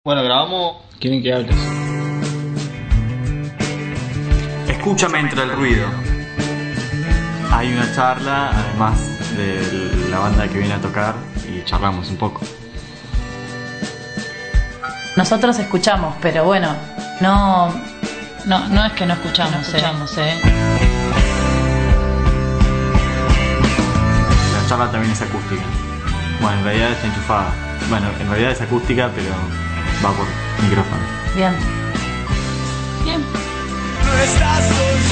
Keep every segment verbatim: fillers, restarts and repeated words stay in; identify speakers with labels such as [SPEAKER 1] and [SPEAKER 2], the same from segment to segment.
[SPEAKER 1] Bueno, grabamos. ¿Quieren que hables?
[SPEAKER 2] Escúchame entre el ruido. Hay una charla, además de la banda que viene a tocar, y charlamos un poco.
[SPEAKER 3] Nosotros escuchamos, pero bueno, no, no, no es que no escuchamos, no escuchamos, ¿eh? ¿eh?
[SPEAKER 2] La charla también es acústica. Bueno, en realidad está enchufada. Bueno, en realidad es acústica, pero va por micrófono.
[SPEAKER 3] Bien. Bien.
[SPEAKER 4] No estás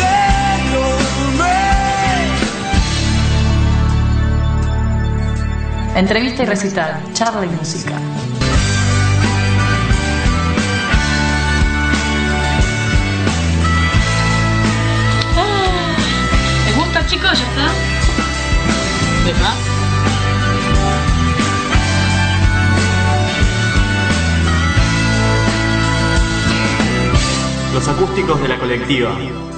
[SPEAKER 4] oyéndome.
[SPEAKER 3] Entrevista y recital, charla y música. ¿Les gusta, chicos? ¿Ya está? ¿Deja?
[SPEAKER 2] Los acústicos de la colectiva.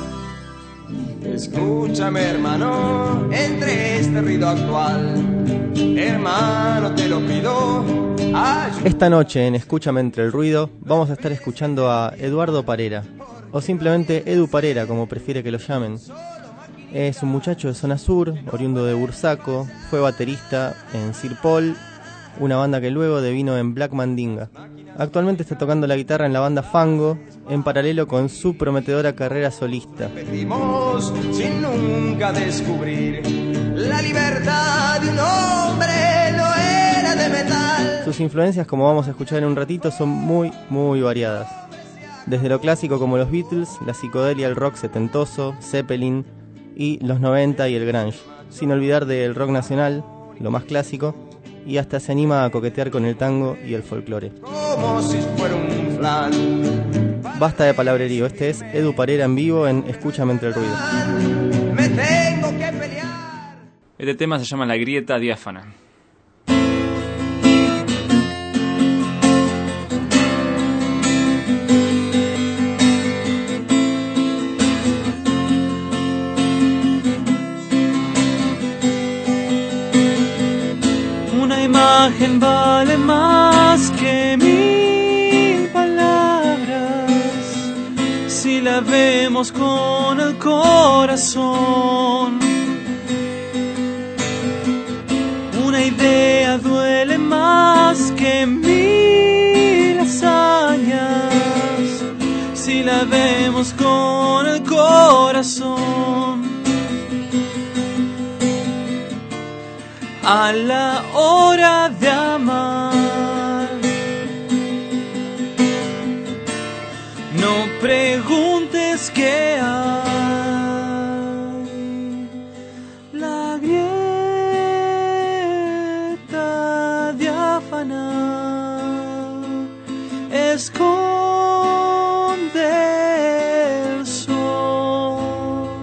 [SPEAKER 4] Escúchame, hermano, entre este ruido actual. Hermano, te lo pido. Ay...
[SPEAKER 5] Esta noche en Escúchame entre el ruido vamos a estar escuchando a Eduardo Parera, o simplemente Edu Parera, como prefiere que lo llamen. Es un muchacho de zona sur, oriundo de Bursaco, fue baterista en Sir Paul, una banda que luego devino en Black Mandinga. Actualmente está tocando la guitarra en la banda Fango, en paralelo con su prometedora carrera solista.
[SPEAKER 4] Pedimos sin nunca descubrir la libertad de un hombre, no era de metal.
[SPEAKER 5] Sus influencias, como vamos a escuchar en un ratito, son muy, muy variadas. Desde lo clásico como los Beatles, la psicodelia, el rock setentoso, Zeppelin y los noventa y el grunge. Sin olvidar del rock nacional, lo más clásico, y hasta se anima a coquetear con el tango y el folclore.
[SPEAKER 4] Como si fuera un flan.
[SPEAKER 5] Basta de palabrerío, este es Edu Parera en vivo en Escúchame entre el ruido.
[SPEAKER 4] Me tengo que pelear.
[SPEAKER 6] Este tema se llama La Grieta Diáfana.
[SPEAKER 7] Una imagen vale más que mil palabras si la vemos con el corazón. Una idea duele más que mil hazañas si la vemos con el corazón. A la hora de amar, no preguntes qué hay. La grieta diáfana esconde el sol.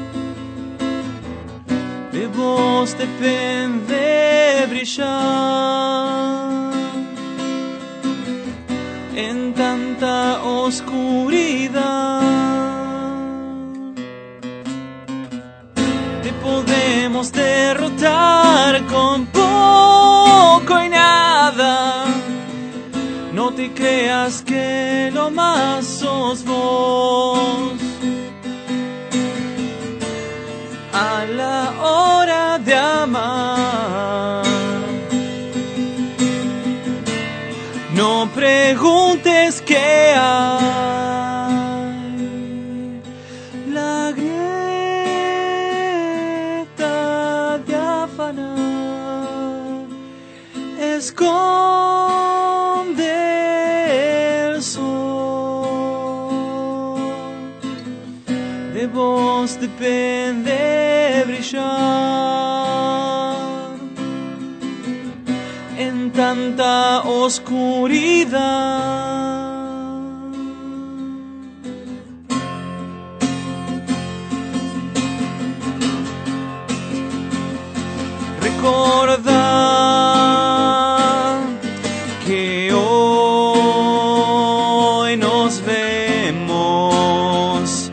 [SPEAKER 7] De vos depende brillar en tanta oscuridad. Te podemos derrotar con poco y nada. No te creas que lo más sos vos. A la hora de amar, no preguntes qué hay. La grieta diáfana esconde el sol. De vos depende brillar en tanta oscuridad. Recordá que hoy nos vemos.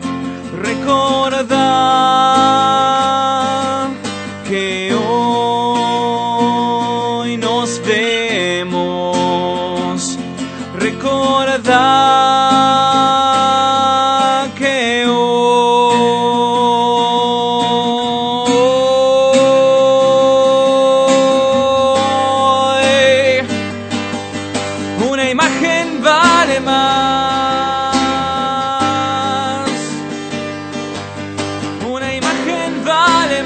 [SPEAKER 7] Recordá que hoy nos vemos. recordar que hoy una imagen vale más, una imagen vale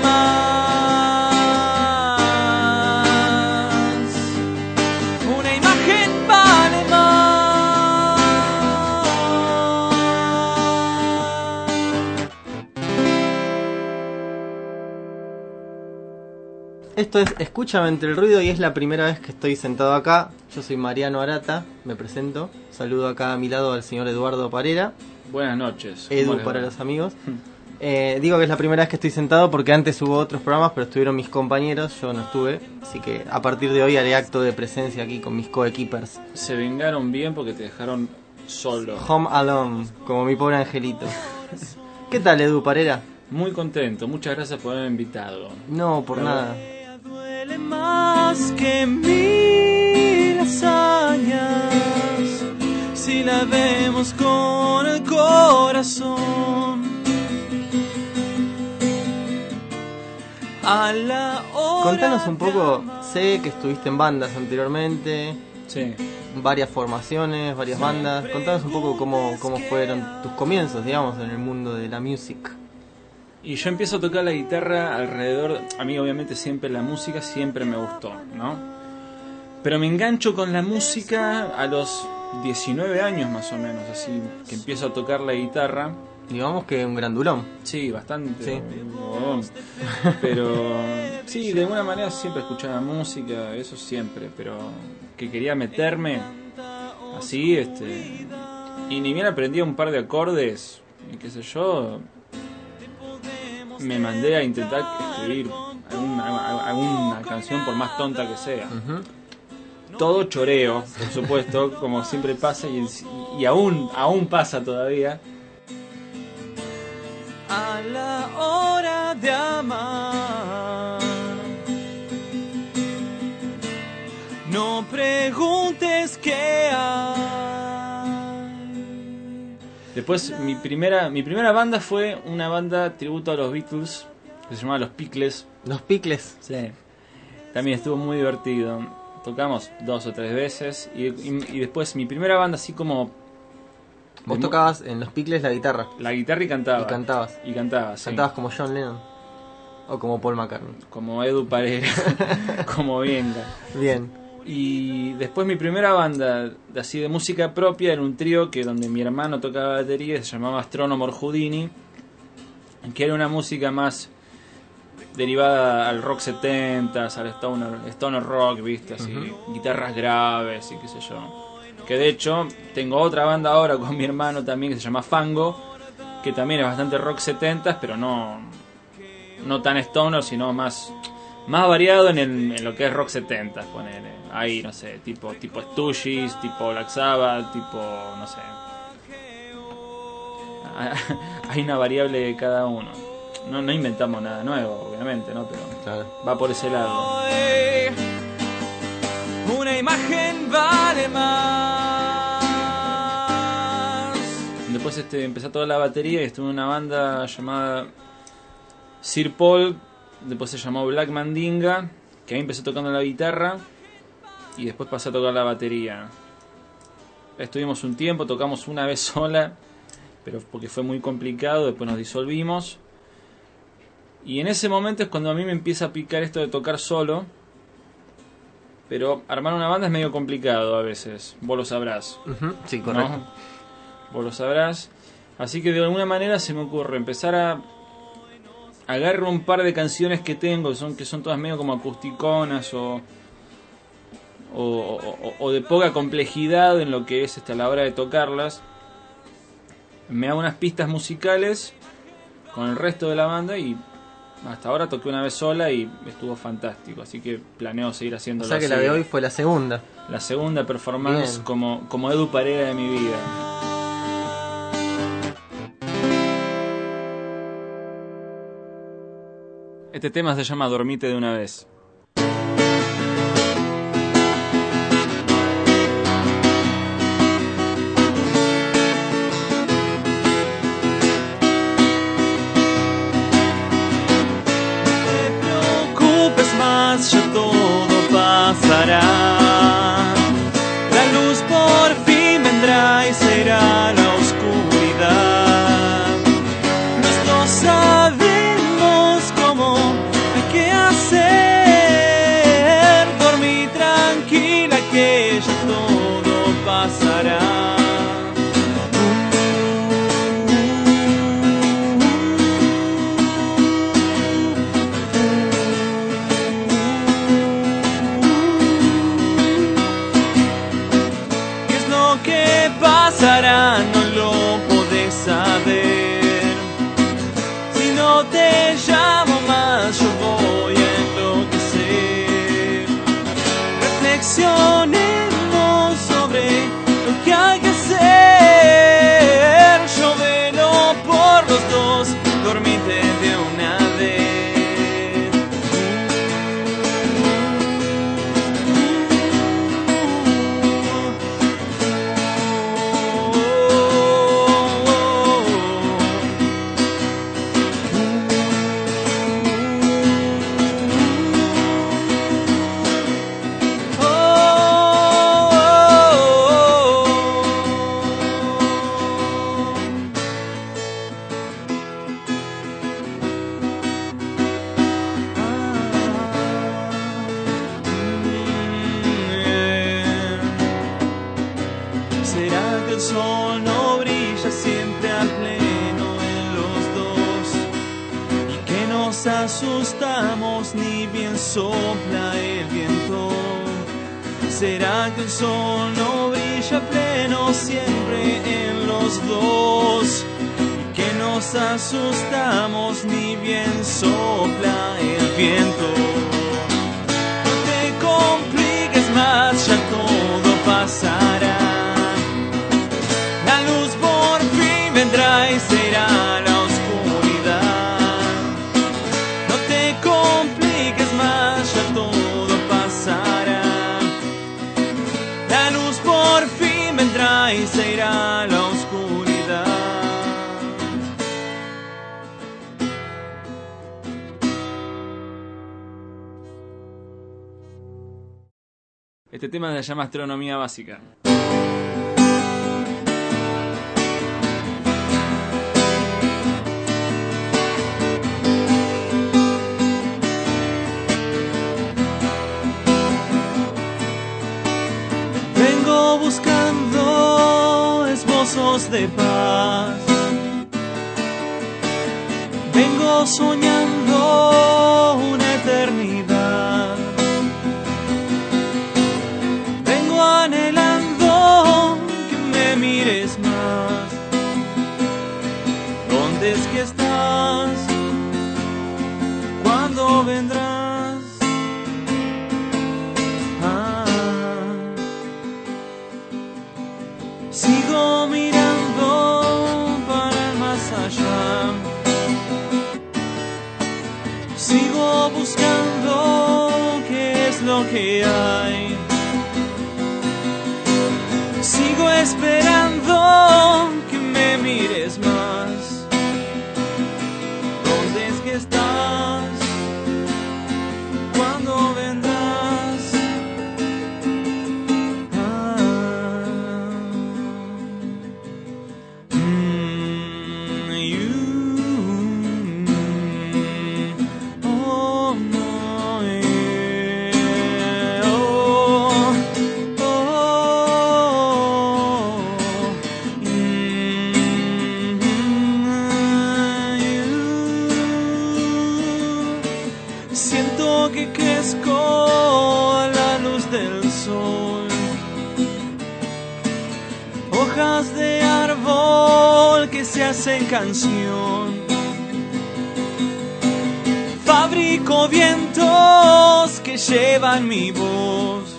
[SPEAKER 7] más, una imagen vale más.
[SPEAKER 5] Esto es Escúchame entre el ruido y es la primera vez que estoy sentado acá. Yo soy Mariano Arata, me presento. Saludo acá a mi lado al señor Eduardo Parera.
[SPEAKER 6] Buenas noches.
[SPEAKER 5] Edu
[SPEAKER 6] ¿Cómo les
[SPEAKER 5] para
[SPEAKER 6] va?
[SPEAKER 5] los amigos. Eh, digo que es la primera vez que estoy sentado porque antes hubo otros programas, pero estuvieron mis compañeros, yo no estuve. Así que a partir de hoy haré acto de presencia aquí con mis coequippers.
[SPEAKER 6] Se vengaron bien porque te dejaron solo.
[SPEAKER 5] Home Alone, como mi pobre angelito. ¿Qué tal, Edu Parera?
[SPEAKER 6] Muy contento, muchas gracias por haberme invitado.
[SPEAKER 5] No, por
[SPEAKER 6] Pero-
[SPEAKER 5] nada.
[SPEAKER 7] Duele más que mil hazañas si la vemos con el corazón. A la hora
[SPEAKER 5] Contanos un
[SPEAKER 7] de
[SPEAKER 5] poco,
[SPEAKER 7] amar.
[SPEAKER 5] sé que estuviste en bandas anteriormente,
[SPEAKER 6] Sí.
[SPEAKER 5] varias formaciones, varias bandas. Contanos un poco cómo, cómo fueron tus comienzos, digamos, en el mundo de la music.
[SPEAKER 6] Y yo empiezo a tocar la guitarra alrededor... A mí obviamente siempre la música siempre me gustó, ¿no? Pero me engancho con la música a los diecinueve años más o menos, así que empiezo a tocar la guitarra.
[SPEAKER 5] Digamos que un grandulón.
[SPEAKER 6] Sí, bastante.
[SPEAKER 5] Sí.
[SPEAKER 6] bodón. Pero sí, de alguna manera siempre escuchaba música, eso siempre, pero que quería meterme así, este... Y ni bien aprendía un par de acordes, y qué sé yo... Me mandé a intentar escribir alguna, alguna canción por más tonta que sea.
[SPEAKER 5] Ujú.
[SPEAKER 6] Todo choreo, por supuesto, como siempre pasa y, y aún, aún pasa todavía.
[SPEAKER 7] A la hora de amar, no preguntes qué hay.
[SPEAKER 6] Después mi primera, mi primera banda fue una banda tributo a los Beatles, que se llamaba Los Pickles.
[SPEAKER 5] Los picles.
[SPEAKER 6] Sí. También estuvo muy divertido. Tocamos dos o tres veces y, y, y después mi primera banda así como...
[SPEAKER 5] Vos
[SPEAKER 6] de mu-
[SPEAKER 5] tocabas en los picles la guitarra.
[SPEAKER 6] la guitarra y cantaba.
[SPEAKER 5] Y cantabas.
[SPEAKER 6] Y cantaba, sí.
[SPEAKER 5] Cantabas como John Lennon. O como Paul McCartney.
[SPEAKER 6] Como Edu Parera, como venga.
[SPEAKER 5] Bien.
[SPEAKER 6] Y después mi primera banda de- así de música propia era un trío que donde mi hermano tocaba batería, se llamaba Astronomo Houdini, que era una música más derivada al rock setentas, al stoner, stoner rock, viste, así, guitarras graves y qué sé yo. Que de hecho tengo otra banda ahora con mi hermano también que se llama Fango, que también es bastante rock setentas, pero no no tan stoner, sino más más variado en, el, en lo que es rock setentas, ponele. Ahí, no sé, tipo tipo Stooges, tipo Black Sabbath, tipo, no sé. Hay una variable de cada uno. No, no inventamos nada nuevo, obviamente, ¿no? Pero
[SPEAKER 5] Claro.
[SPEAKER 6] va por ese lado.
[SPEAKER 7] Hoy, una imagen vale más.
[SPEAKER 6] Después este, empecé a tocar la batería y estuve en una banda llamada Sir Paul. Después se llamó Black Mandinga, que ahí empecé tocando la guitarra y después pasé a tocar la batería. Estuvimos un tiempo, tocamos una vez sola, pero porque fue muy complicado, después nos disolvimos. Y en ese momento es cuando a mí me empieza a picar esto de tocar solo. Pero armar una banda es medio complicado a veces, vos lo sabrás.
[SPEAKER 5] Ujú, sí, correcto.
[SPEAKER 6] ¿No? Vos lo sabrás. Así que de alguna manera se me ocurre empezar a agarro un par de canciones que tengo, son que son todas medio como acusticonas o o, o, o de poca complejidad en lo que es este, a la hora de tocarlas. Me hago unas pistas musicales con el resto de la banda y hasta ahora toqué una vez sola y estuvo fantástico, así que planeo seguir
[SPEAKER 5] O
[SPEAKER 6] haciéndolo
[SPEAKER 5] sea que
[SPEAKER 6] así.
[SPEAKER 5] la de hoy fue la segunda.
[SPEAKER 6] La segunda performance
[SPEAKER 5] Bien.
[SPEAKER 6] como, como Edu Parera de mi vida. Este tema se llama Dormite de una vez.
[SPEAKER 7] más, ya todo pasará. La luz por fin vendrá y será la oscuridad. Los dos sabemos cómo hay que hacer. Dormí tranquila que ya todo pasará. Pasará, no lo podés saber. Si no te llamo más, yo voy a enloquecer. Reflexionemos sobre lo que hay que hacer. Yo velo por los dos, dormite de una vez. Asustamos, ni bien sopla el viento. ¿Será que el sol no brilla pleno siempre en los dos? Y que nos asustamos, ni bien sopla el viento. No te compliques más, ya todo pasará. La luz por fin vendrá y será la y se irá la oscuridad.
[SPEAKER 6] Este tema se llama Astronomía Básica.
[SPEAKER 7] Vengo buscando esbozos de paz. Vengo soñando una eternidad. Vengo anhelando que me mires más. ¿Dónde es que estás? ¿Cuándo vendrás? Sigo mirando para el más allá. Sigo buscando qué es lo que hay. Sigo esperando que me mires más. ¿Dónde es que estás? ¿Cuándo vendrás? Hojas de árbol que se hacen canción. Fabrico vientos que llevan mi voz.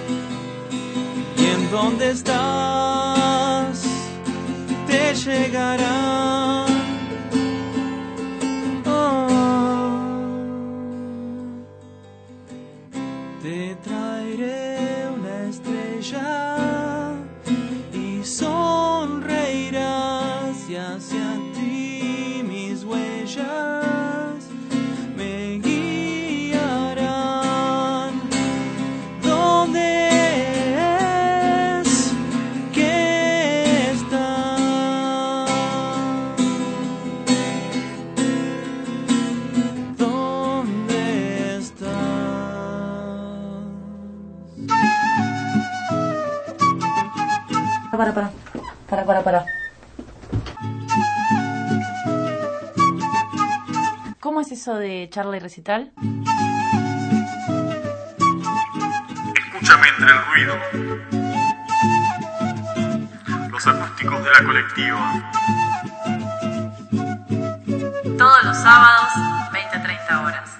[SPEAKER 7] Y en donde estás te llegarán. Oh, te traeré una estrella. Sonreirás y hacia ti mis huellas me guiarán.
[SPEAKER 3] para, para. Para, para, para. ¿Cómo es eso de charla y recital?
[SPEAKER 2] Escúchame entre el ruido. Los acústicos de la colectiva.
[SPEAKER 3] Todos los sábados, veinte a treinta horas.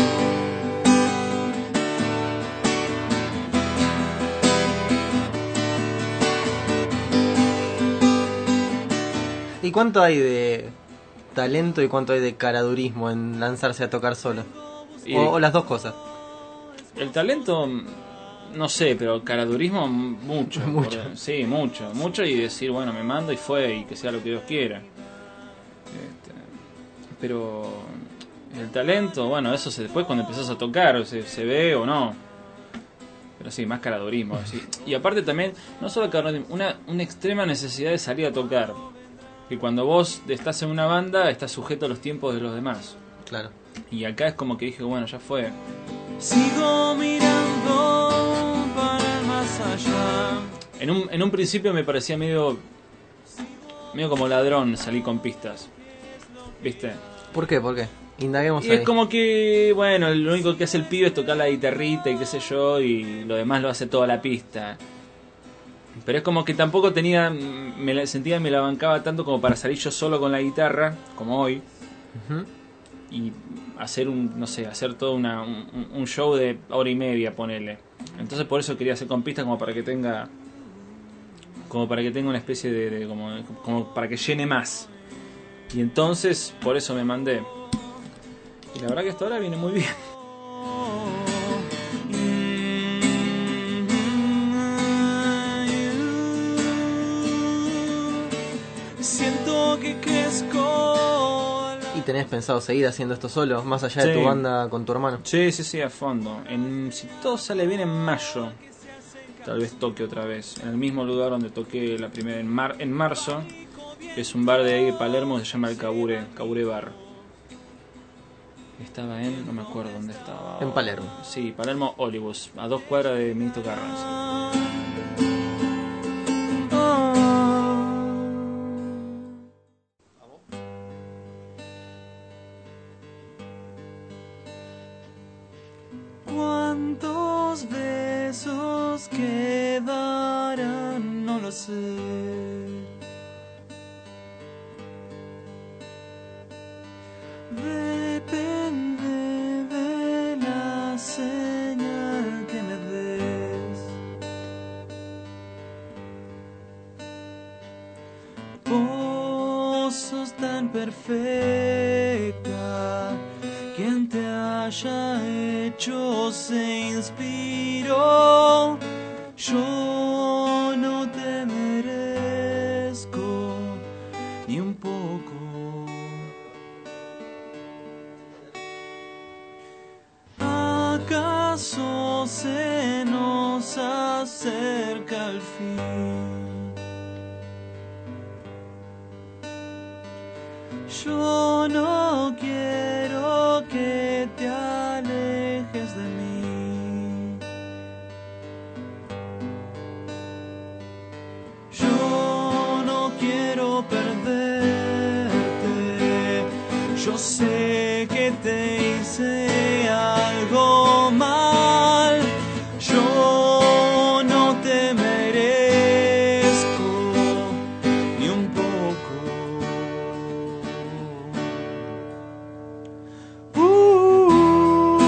[SPEAKER 5] ¿Y cuánto hay de talento y cuánto hay de caradurismo en lanzarse a tocar solo?
[SPEAKER 6] Y-
[SPEAKER 5] O, o las dos cosas.
[SPEAKER 6] El talento, no sé, pero caradurismo mucho.
[SPEAKER 5] Mucho.
[SPEAKER 6] Por- sí, mucho. Mucho y decir, bueno, me mando y fue y que sea lo que Dios quiera. Este, pero el talento, bueno, eso se, después cuando empezás a tocar se, se ve o no. Pero sí, más caradurismo. Sí. Y aparte también, no solo caradurismo, una, una extrema necesidad de salir a tocar. Que cuando vos estás en una banda, estás sujeto a los tiempos de los demás.
[SPEAKER 5] Claro.
[SPEAKER 6] Y acá es como que dije, bueno, ya fue.
[SPEAKER 7] Sigo mirando para el más allá.
[SPEAKER 6] En un, en un principio me parecía medio medio como ladrón salir con pistas, ¿viste?
[SPEAKER 5] ¿Por qué? ¿Por qué? Indaguemos
[SPEAKER 6] Y
[SPEAKER 5] ahí.
[SPEAKER 6] es como que, bueno, lo único que hace el pibe es tocar la guitarrita y qué sé yo, y lo demás lo hace toda la pista. Pero es como que tampoco tenía, me la, sentía me la bancaba tanto como para salir yo solo con la guitarra, como hoy,
[SPEAKER 5] Ujú.
[SPEAKER 6] y hacer un, no sé, hacer todo una, un, un show de hora y media, ponele. Entonces por eso quería hacer con pistas como para que tenga, como para que tenga una especie de, de como, como para que llene más. Y entonces por eso me mandé. Y la verdad que hasta ahora viene muy bien.
[SPEAKER 7] Siento que crezco.
[SPEAKER 5] ¿Y tenés pensado seguir haciendo esto solo? Más allá de
[SPEAKER 6] Sí.
[SPEAKER 5] tu banda con tu hermano.
[SPEAKER 6] Sí, sí, sí, a fondo. En, si todo sale bien en mayo, tal vez toque otra vez. En el mismo lugar donde toqué la primera en, mar, en marzo, que es un bar de ahí de Palermo, se llama el Cabure, Cabure Bar. Estaba en, no me acuerdo dónde estaba.
[SPEAKER 5] En Palermo.
[SPEAKER 6] Sí, Palermo Olivos, a dos cuadras de Ministro Carranza.
[SPEAKER 7] ¿Cuántos besos quedarán? No lo sé. Depende de la señal que me des. Vos sos tan perfecta. Quien te haya hecho se inspiró. Yo no te merezco ni un poco. ¿Acaso se nos acerca el fin? Yo no quiero que te alejes de mí. Yo no quiero perderte. Yo sé que te hice algo mal. Yo no te merezco ni un poco. Uh,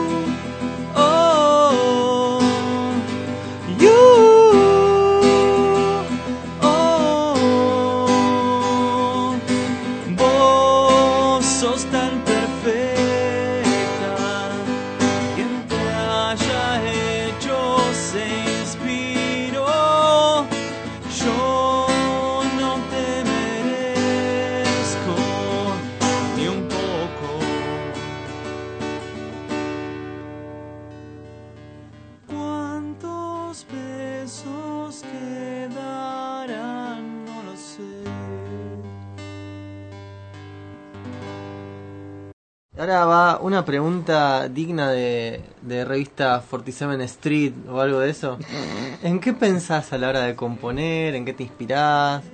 [SPEAKER 7] oh, you, oh, vos sos tan perfecta.
[SPEAKER 5] Ahora va una pregunta digna de, de revista cuarenta y siete Street o algo de eso. ¿En qué pensás a la hora de componer? ¿En qué te inspirás?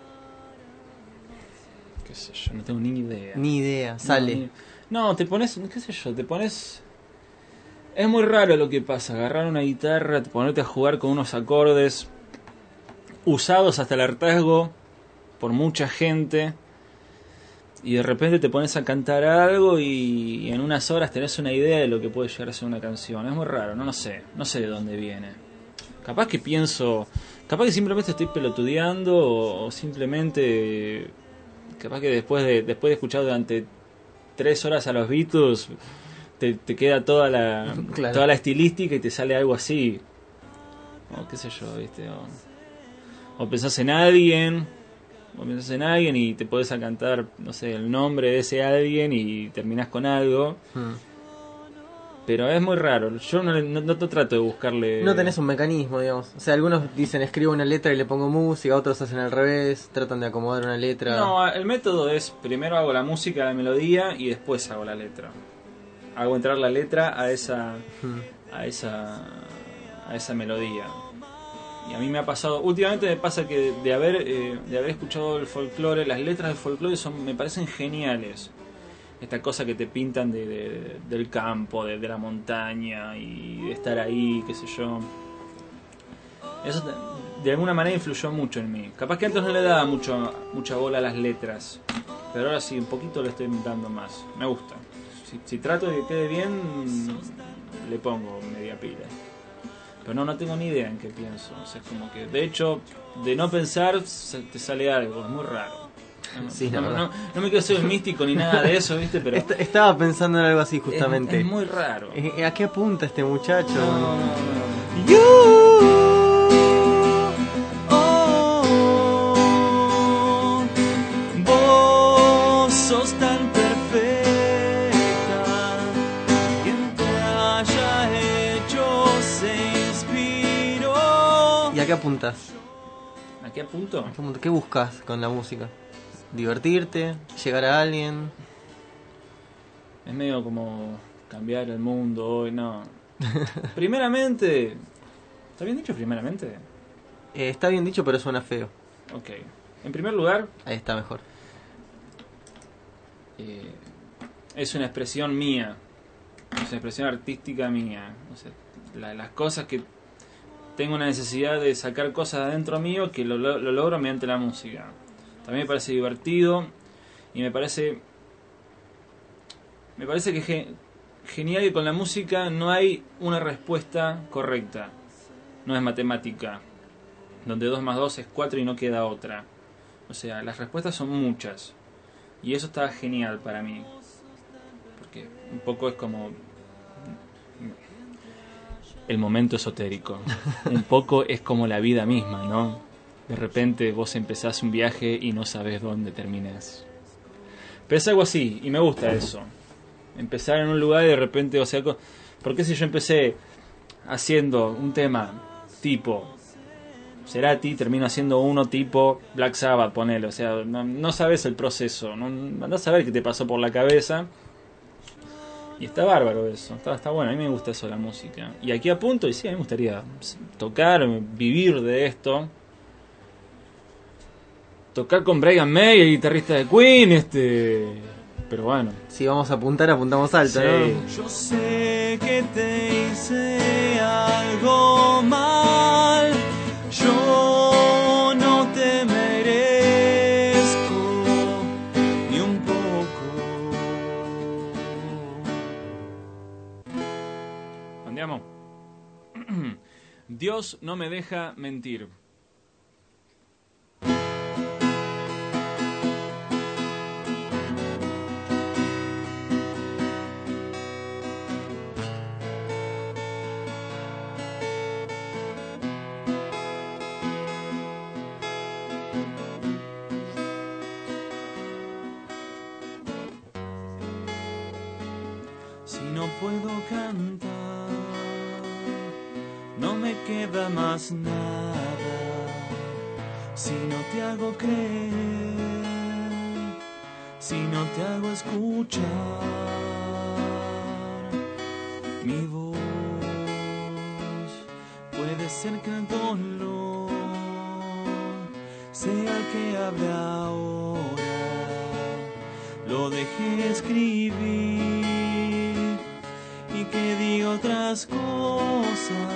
[SPEAKER 6] Qué sé yo, no tengo ni idea.
[SPEAKER 5] Ni idea, sale.
[SPEAKER 6] No, ni- no, te pones, qué sé yo, te pones... Es muy raro lo que pasa, agarrar una guitarra, ponerte a jugar con unos acordes usados hasta el hartazgo por mucha gente, y de repente te pones a cantar algo y en unas horas tenés una idea de lo que puede llegar a ser una canción. Es muy raro, no lo sé, no sé de dónde viene. Capaz que pienso, capaz que simplemente estoy pelotudeando o, o simplemente, capaz que después de después de escuchar durante tres horas a los Beatles te, te queda toda la
[SPEAKER 5] Claro.
[SPEAKER 6] toda la estilística y te sale algo así, o qué sé yo, viste, o, o pensás en alguien. O pensás en alguien y te podés a cantar, no sé, el nombre de ese alguien y terminás con algo.
[SPEAKER 5] Hmm.
[SPEAKER 6] Pero es muy raro. Yo no, no, no trato de buscarle...
[SPEAKER 5] No tenés un mecanismo, digamos. O sea, algunos dicen escribo una letra y le pongo música, otros hacen al revés, tratan de acomodar una letra.
[SPEAKER 6] No, el método es primero hago la música, la melodía y después hago la letra. Hago entrar la letra a esa
[SPEAKER 5] Hmm.
[SPEAKER 6] a esa a esa melodía. Y a mí me ha pasado, últimamente me pasa que de haber eh, de haber escuchado el folclore, las letras del folclore son, me parecen geniales. Esta cosa que te pintan de, de- del campo, de, de la montaña y de estar ahí, qué sé yo. Eso te- de alguna manera influyó mucho en mí. Capaz que antes no le daba mucho, mucha bola a las letras, pero ahora sí, un poquito le estoy dando más. Me gusta. Si, si trato de que quede bien, le pongo media pila. Pero no, no tengo ni idea en qué pienso. O sea, es como que, de hecho, de no pensar, se- te sale algo. Es muy raro. No,
[SPEAKER 5] Sí, la
[SPEAKER 6] no,
[SPEAKER 5] verdad.
[SPEAKER 6] no, no me quiero ser un místico ni nada de eso, ¿viste? Pero
[SPEAKER 5] Est- estaba pensando en algo así
[SPEAKER 6] es,
[SPEAKER 5] justamente.
[SPEAKER 6] es muy raro.
[SPEAKER 5] Eh, ¿A qué apunta este muchacho?
[SPEAKER 6] No, no, no.
[SPEAKER 7] You, oh, vos sos tan perfecta, quien te haya hecho se inspiró.
[SPEAKER 5] ¿Y a qué apuntas?
[SPEAKER 6] ¿A qué punto?
[SPEAKER 5] ¿A qué apuntas? ¿Qué buscas con la música? ¿Divertirte? ¿Llegar a alguien?
[SPEAKER 6] Es medio como cambiar el mundo hoy, no. Primeramente, ¿está bien dicho primeramente?
[SPEAKER 5] Eh, está bien dicho, pero suena feo.
[SPEAKER 6] Ok. En primer lugar,
[SPEAKER 5] Ahí está mejor.
[SPEAKER 6] eh, es una expresión mía, es una expresión artística mía. O sea, la- las cosas que tengo una necesidad de sacar cosas de adentro mío que lo, lo- lo logro mediante la música. También me parece divertido y me parece me parece que ge- genial que con la música no hay una respuesta correcta. No es matemática, donde dos más dos es cuatro y no queda otra. O sea, las respuestas son muchas. Y eso está genial para mí. Porque un poco es como el momento esotérico. Un poco es como la vida misma, ¿no? De repente vos empezás un viaje y no sabés dónde terminás. Pero es algo así, y me gusta eso. Empezar en un lugar y de repente, o sea, co- porque si yo empecé haciendo un tema tipo Cerati, termino haciendo uno tipo Black Sabbath, ponele, o sea, no, no sabes el proceso, no andás a ver qué te pasó por la cabeza. Y está bárbaro eso, está, está bueno, a mí me gusta eso la música. Y aquí apunto, y sí, a mí me gustaría tocar, vivir de esto. Tocar con Brian May, el guitarrista de Queen, este... Pero bueno.
[SPEAKER 5] Si vamos a apuntar, apuntamos alto,
[SPEAKER 6] Sí.
[SPEAKER 5] ¿no?
[SPEAKER 7] Yo sé que te hice algo mal, yo no te merezco ni un poco.
[SPEAKER 6] ¿Andiamo? Dios no me deja mentir.
[SPEAKER 7] Si no puedo cantar, no me queda más nada. Si no te hago creer, si no te hago escuchar, Mi voz puede ser que el dolor sea el que hable ahora, lo dejé escribir y que diga otras cosas.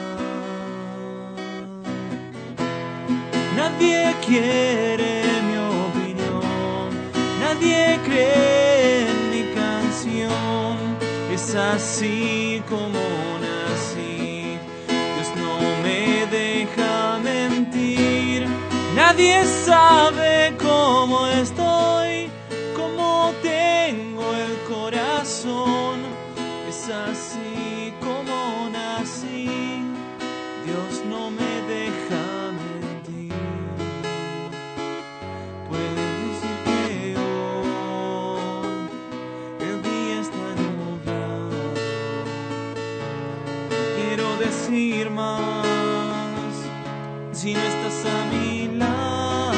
[SPEAKER 7] Nadie quiere mi opinión, nadie cree en mi canción. Es así como nací, Dios no me deja mentir. Nadie sabe cómo estoy, cómo tengo el corazón. Es así como nací, Dios no me deja mentir. Puedes decir que hoy el día está nublado. Quiero decir más si no estás a mi lado.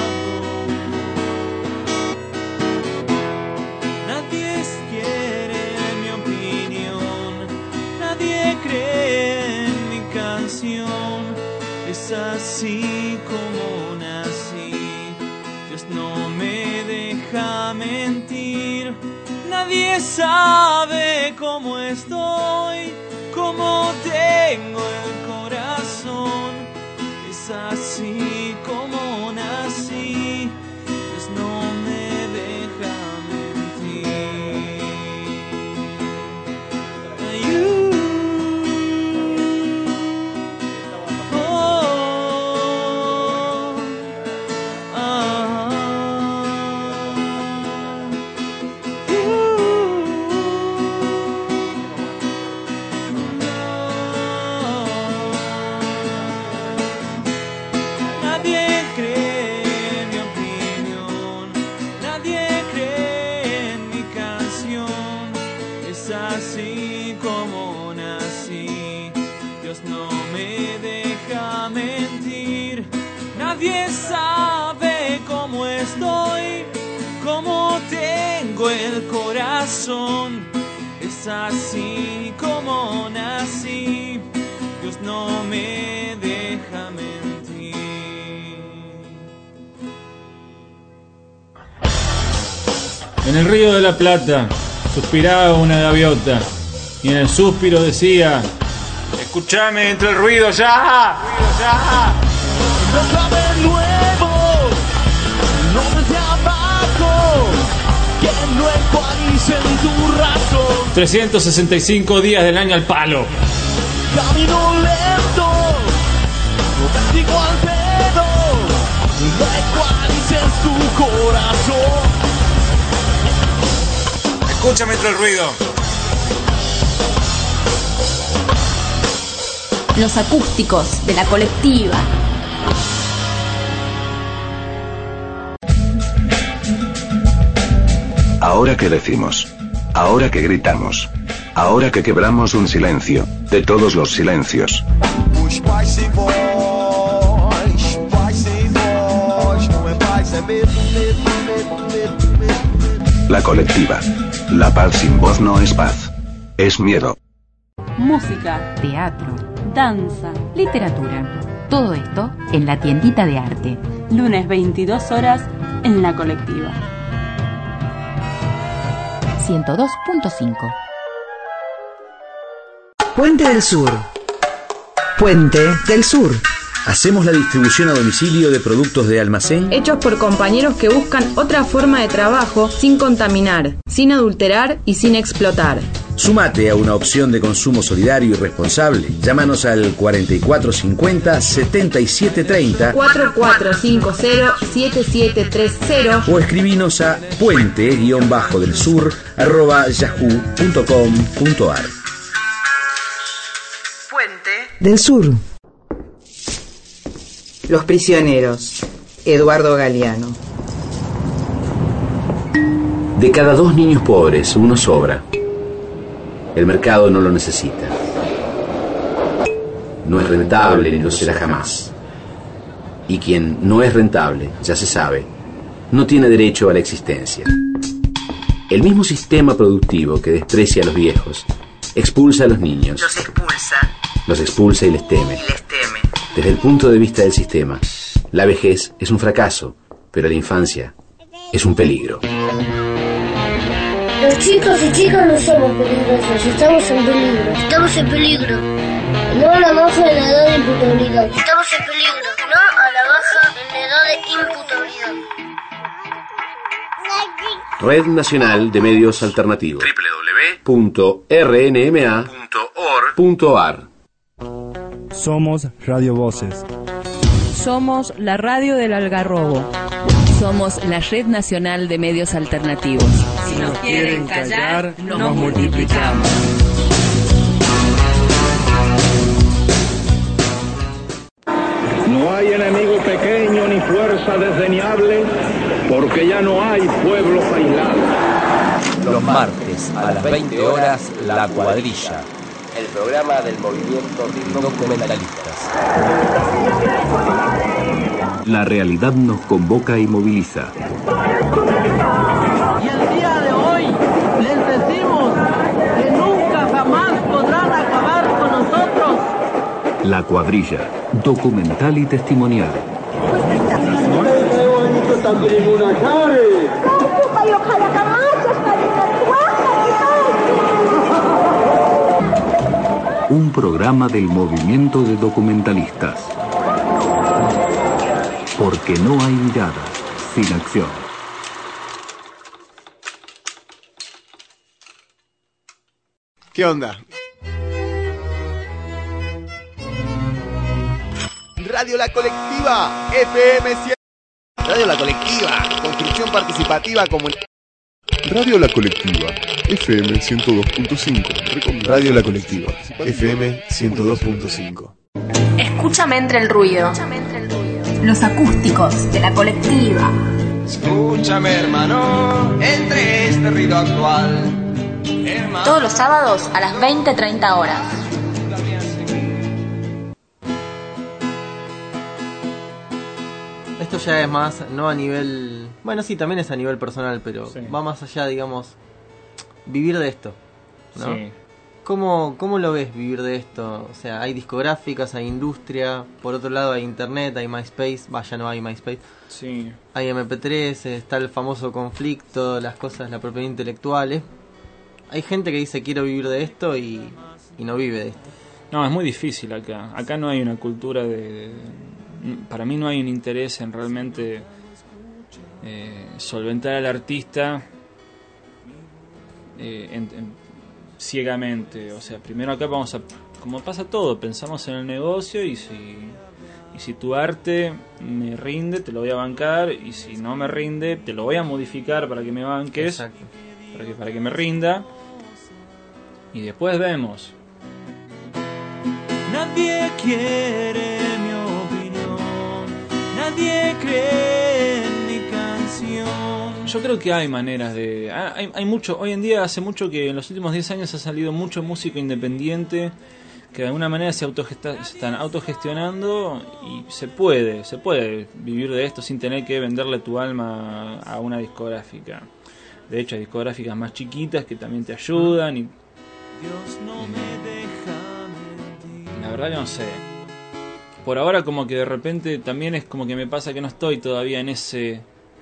[SPEAKER 7] Nadie quiere mi opinión, nadie cree en mi canción. Es así como nací, Dios no me deja mentir. Nadie sabe cómo estoy, cómo tengo el corazón. Es así como nací, Dios no me deja mentir. You, oh, ah, you, Nadie cree en mi opinión, nadie cree en mi canción. Es así como nací, Dios no me deja mentir. Nadie sabe cómo estoy, cómo tengo el corazón. Es así como nací, Dios no me deja mentir.
[SPEAKER 6] En el río de la Plata suspiraba una gaviota y en el suspiro decía: escúchame entre el ruido ya, ruido ya.
[SPEAKER 7] Otra vez nuevo, no desde abajo, que no ecualicen tu razón.
[SPEAKER 6] trescientos sesenta y cinco días del año al palo.
[SPEAKER 7] Camino lento, no castigo al pedo, no ecualices tu corazón.
[SPEAKER 6] Escúchame entre el ruido.
[SPEAKER 8] Los acústicos de la colectiva.
[SPEAKER 9] Ahora que decimos, ahora que gritamos, ahora que quebramos un silencio, de todos los silencios. La colectiva. La paz sin voz no es paz, es miedo.
[SPEAKER 10] Música, teatro, danza, literatura. Todo esto en la tiendita de arte. Lunes veintidós horas en la colectiva.
[SPEAKER 8] ciento dos punto cinco.
[SPEAKER 11] Puente del Sur. Puente del Sur. Hacemos la distribución a domicilio de productos de almacén
[SPEAKER 12] hechos por compañeros que buscan otra forma de trabajo sin contaminar, sin adulterar y sin explotar.
[SPEAKER 11] Sumate a una opción de consumo solidario y responsable. Llámanos al cuarenta y cuatro cincuenta setenta y siete treinta,
[SPEAKER 12] cuatro cuatro cinco cero siete siete tres cero
[SPEAKER 11] o escribinos a puente-del sur arroba yahoo punto com punto ar.
[SPEAKER 12] Puente del Sur. Los prisioneros. Eduardo Galeano.
[SPEAKER 13] De cada dos niños pobres, uno sobra. El mercado no lo necesita. No es rentable ni lo será jamás. Y quien no es rentable, ya se sabe, no tiene derecho a la existencia. El mismo sistema productivo que desprecia a los viejos Expulsa a los niños.
[SPEAKER 14] Los expulsa.
[SPEAKER 13] Los expulsa y les teme.
[SPEAKER 14] Y les teme.
[SPEAKER 13] Desde el punto de vista del sistema, la vejez es un fracaso, pero la infancia es un peligro.
[SPEAKER 15] Los chicos y chicas no somos peligrosos, estamos en peligro. Estamos en peligro. No a la baja en la edad de imputabilidad. Estamos en peligro. No a la baja en la edad de imputabilidad.
[SPEAKER 13] Red Nacional de Medios Alternativos. doble u doble u doble u punto r n m a punto org punto a r.
[SPEAKER 16] Somos Radio Voces.
[SPEAKER 17] Somos la radio del Algarrobo.
[SPEAKER 18] Somos la Red Nacional de Medios Alternativos.
[SPEAKER 17] Si nos quieren callar, nos multiplicamos.
[SPEAKER 19] No hay enemigo pequeño ni fuerza desdeñable, porque ya no hay pueblos aislados.
[SPEAKER 20] Los martes a las veinte horas, La Cuadrilla, el programa del movimiento de documentalistas.
[SPEAKER 21] La realidad nos convoca y moviliza.
[SPEAKER 22] Y el día de hoy les decimos que nunca jamás podrán acabar con nosotros.
[SPEAKER 21] La Cuadrilla, documental y testimonial. Un programa del movimiento de documentalistas. Porque no hay mirada sin acción.
[SPEAKER 23] ¿Qué onda? Radio La Colectiva, F M cien. Radio La Colectiva, construcción participativa comunitaria.
[SPEAKER 24] Radio La Colectiva, F M ciento dos punto cinco. Radio La Colectiva, F M ciento dos punto cinco.
[SPEAKER 8] Escúchame entre el ruido. Los acústicos de La Colectiva.
[SPEAKER 4] Escúchame, hermano, entre este ruido actual. Hermano.
[SPEAKER 8] Todos los sábados a las veinte treinta horas.
[SPEAKER 5] Esto ya es más, no a nivel... Bueno, sí, también es a nivel personal, pero sí. Va más allá, digamos, vivir de esto, ¿no? Sí. ¿Cómo, ¿Cómo lo ves vivir de esto? O sea, hay discográficas, hay industria, por otro lado hay internet, hay MySpace, vaya, no hay MySpace.
[SPEAKER 6] Sí.
[SPEAKER 5] Hay eme pe tres, está el famoso conflicto, las cosas, la propiedad intelectual. Hay gente que dice quiero vivir de esto y, y no vive de esto.
[SPEAKER 6] No, es muy difícil acá. Acá no hay una cultura de... de para mí no hay un interés en realmente eh, solventar al artista eh, en, en, ciegamente. O sea, primero acá vamos a, como pasa todo, pensamos en el negocio y si, y si tu arte me rinde, te lo voy a bancar, y si no me rinde, te lo voy a modificar para que me banques. Exacto. para que, para que me rinda, y después vemos.
[SPEAKER 7] Nadie quiere mi opinión, nadie cree en mi canción.
[SPEAKER 6] Yo creo que hay maneras de... Hay, hay mucho, hoy en día hace mucho que en los últimos diez años ha salido mucho músico independiente que de alguna manera se, autogesta, se están autogestionando, y se puede, se puede vivir de esto sin tener que venderle tu alma a una discográfica. De hecho hay discográficas más chiquitas que también te ayudan y...
[SPEAKER 7] Dios no me deja mentir.
[SPEAKER 6] La verdad que no sé. Por ahora como que de repente también es como que me pasa que no estoy todavía en ese...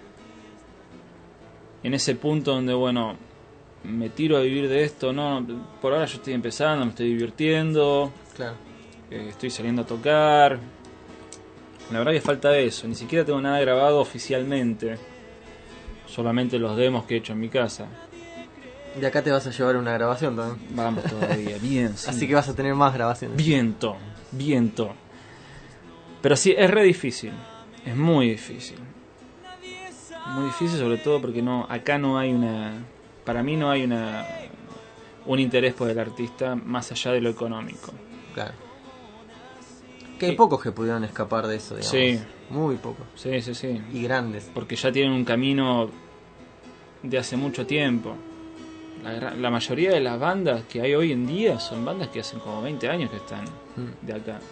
[SPEAKER 6] En ese punto donde, bueno, me tiro a vivir de esto, no, por ahora yo estoy empezando, me estoy divirtiendo,
[SPEAKER 5] claro.
[SPEAKER 6] eh, estoy saliendo a tocar. La verdad que falta eso, ni siquiera tengo nada grabado oficialmente, solamente los demos que he hecho en mi casa.
[SPEAKER 5] De acá te vas a llevar una grabación también.
[SPEAKER 6] Vamos todavía, bien, sí.
[SPEAKER 5] Así que vas a tener más grabaciones.
[SPEAKER 6] Viento, viento. Pero sí, es re difícil, es muy difícil. Muy difícil, sobre todo porque no, acá no hay una, para mí no hay una un interés por el artista más allá de lo económico.
[SPEAKER 5] Claro. Que hay pocos que pudieron escapar de eso, digamos.
[SPEAKER 6] Sí.
[SPEAKER 5] Muy pocos.
[SPEAKER 6] Sí, sí, sí.
[SPEAKER 5] Y grandes.
[SPEAKER 6] Porque ya tienen un camino de hace mucho tiempo. La, la mayoría de las bandas que hay hoy en día son bandas que hacen como veinte años que están mm. de acá.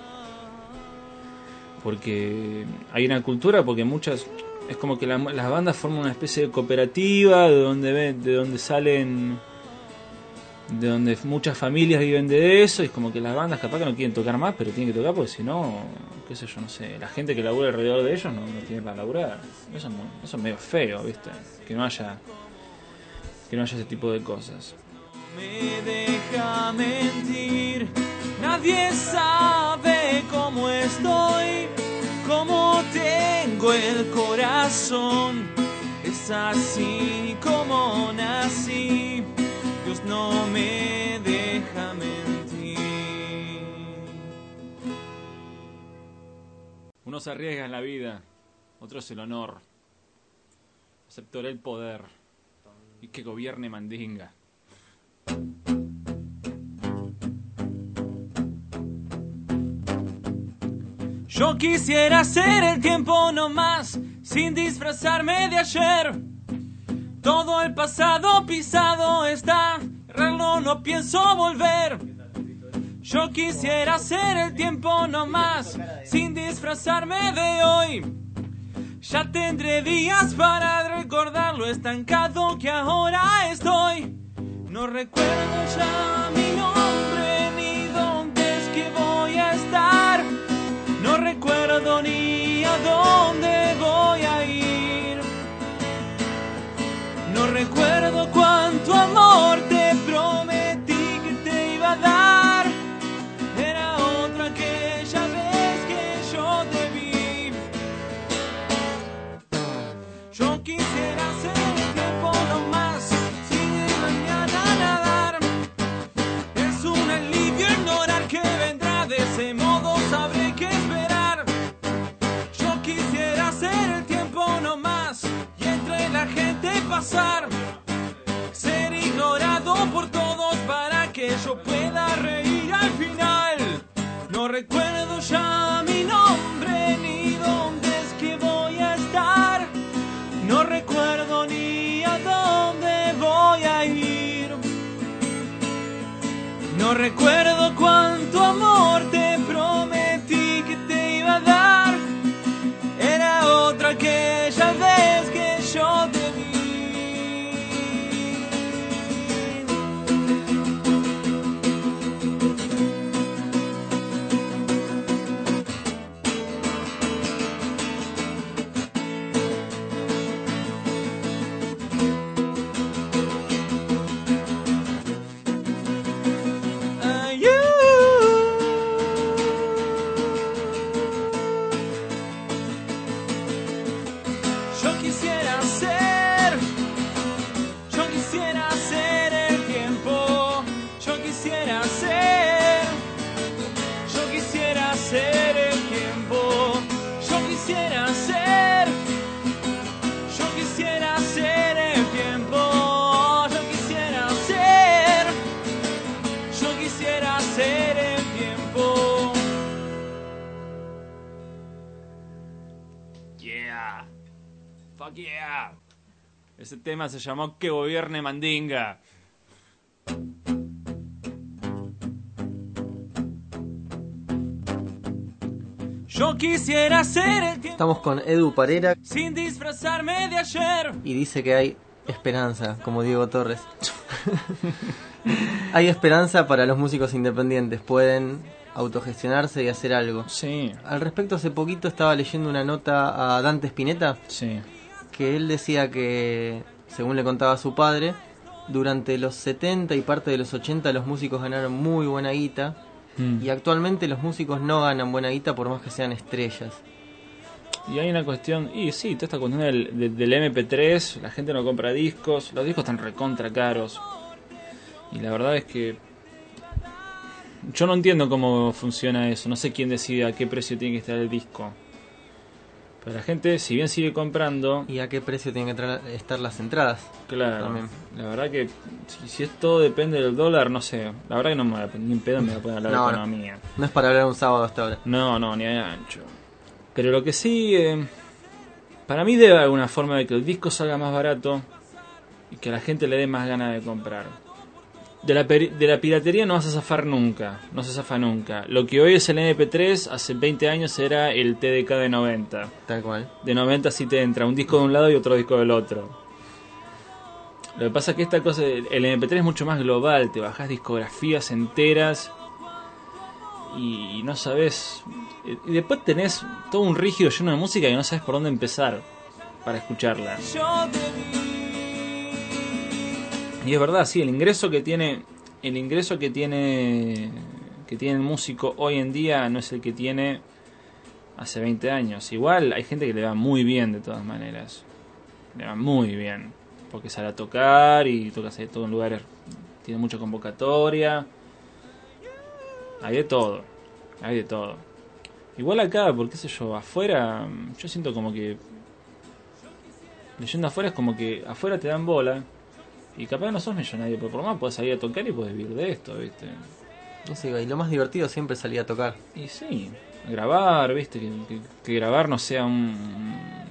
[SPEAKER 6] Porque hay una cultura, porque muchas... Es como que la, las bandas forman una especie de cooperativa de donde ven, de donde salen de donde muchas familias viven de eso, y es como que las bandas capaz que no quieren tocar más, pero tienen que tocar porque si no, qué sé yo, no sé, la gente que labura alrededor de ellos no, no tiene para laburar. Eso es, muy, eso es medio feo, ¿viste? Que no haya que no haya ese tipo de cosas.
[SPEAKER 7] Me deja mentir, nadie sabe cómo estoy, cómo tengo el corazón, es así como nací, Dios no me deja mentir.
[SPEAKER 6] Uno se arriesga en la vida, otro es el honor, aceptaré el poder y que gobierne Mandinga.
[SPEAKER 7] Yo quisiera ser el tiempo nomás, sin disfrazarme de ayer. Todo el pasado pisado está, errarlo no pienso volver. Yo quisiera ser el tiempo nomás, sin disfrazarme de hoy. Ya tendré días para recordar lo estancado que ahora estoy. No recuerdo ya mi nombre ni dónde es que voy a estar. No recuerdo ni a dónde voy a ir. No recuerdo cuánto amor te prometí que te iba a dar. Era otra aquella vez que yo te vi. Yo quisiera ser el tiempo nomás, sin ir mañana a nadar. Es un alivio ignorar que vendrá, de ese modo sabré qué esperar. Yo quisiera ser el tiempo nomás y entre la gente pasar, ser ignorado por todos para que yo pueda reír al final. No recuerdo ya mi nombre ni dónde es que voy a estar. No recuerdo ni a dónde voy a ir. No recuerdo cuánto amor te prometí que te iba a dar. Era otra aquella vez que yo te vi. Yo quisiera ser, yo quisiera ser el tiempo, yo quisiera ser, yo quisiera ser el tiempo, yo quisiera ser, yo quisiera ser el tiempo, yo quisiera ser, yo quisiera ser el tiempo.
[SPEAKER 6] Yeah. Fuck yeah. Ese tema se llamó Que gobierne Mandinga.
[SPEAKER 7] Yo quisiera ser el tiempo
[SPEAKER 5] Estamos con Edu Parera
[SPEAKER 7] sin disfrazarme de ayer.
[SPEAKER 5] y dice que hay esperanza, como Diego Torres. Hay esperanza para los músicos independientes, pueden autogestionarse y hacer algo.
[SPEAKER 6] Sí.
[SPEAKER 5] Al respecto, hace poquito estaba leyendo una nota a Dante Spinetta,
[SPEAKER 6] Sí.
[SPEAKER 5] que él decía que, según le contaba su padre, durante los setenta y parte de los ochenta los músicos ganaron muy buena guita,
[SPEAKER 6] Mm.
[SPEAKER 5] y actualmente los músicos no ganan buena guita por más que sean estrellas.
[SPEAKER 6] Y hay una cuestión, y sí, toda esta cuestión del, de- del eme pe tres, la gente no compra discos, los discos están recontra caros. Y la verdad es que yo no entiendo cómo funciona eso, no sé quién decide a qué precio tiene que estar el disco. Pero la gente, si bien sigue comprando...
[SPEAKER 5] ¿Y a qué precio tienen que tra- estar las entradas?
[SPEAKER 6] Claro,
[SPEAKER 5] También.
[SPEAKER 6] la verdad que si, si esto depende del dólar, no sé, la verdad que no me voy a- ni en pedo me voy a poner a hablar
[SPEAKER 5] No,
[SPEAKER 6] de
[SPEAKER 5] no.
[SPEAKER 6] economía.
[SPEAKER 5] No es para hablar un sábado hasta ahora.
[SPEAKER 6] No, no, ni a ancho. Pero lo que sí, eh, para mí debe haber alguna forma de que el disco salga más barato y que a la gente le dé más ganas de comprar. De la, peri- de la piratería no vas a zafar nunca, no se zafa nunca. Lo que hoy es el eme pe tres, hace veinte años era el te de ka de noventa.
[SPEAKER 5] Tal cual.
[SPEAKER 6] De noventa sí te entra un disco de un lado y otro disco del otro. Lo que pasa es que esta cosa, el eme pe tres es mucho más global, te bajás discografías enteras y, y no sabes. Y después tenés todo un rígido lleno de música y no sabes por dónde empezar para escucharla. Y es verdad, sí, el ingreso que tiene, el ingreso que tiene, que tiene el músico hoy en día no es el que tiene hace veinte años. Igual hay gente que le va muy bien de todas maneras, le va muy bien. Porque sale a tocar y toca hacer todo en lugares, tiene mucha convocatoria, hay de todo, hay de todo. Igual acá, porque qué sé yo, afuera, yo siento como que, leyendo afuera es como que afuera te dan bola y capaz no sos millonario, pero por lo menos podés salir a tocar y podés vivir de esto, ¿viste?
[SPEAKER 5] No sé, y lo más divertido siempre es salir a tocar.
[SPEAKER 6] Y sí, grabar, ¿viste? Que, que, que grabar no sea un...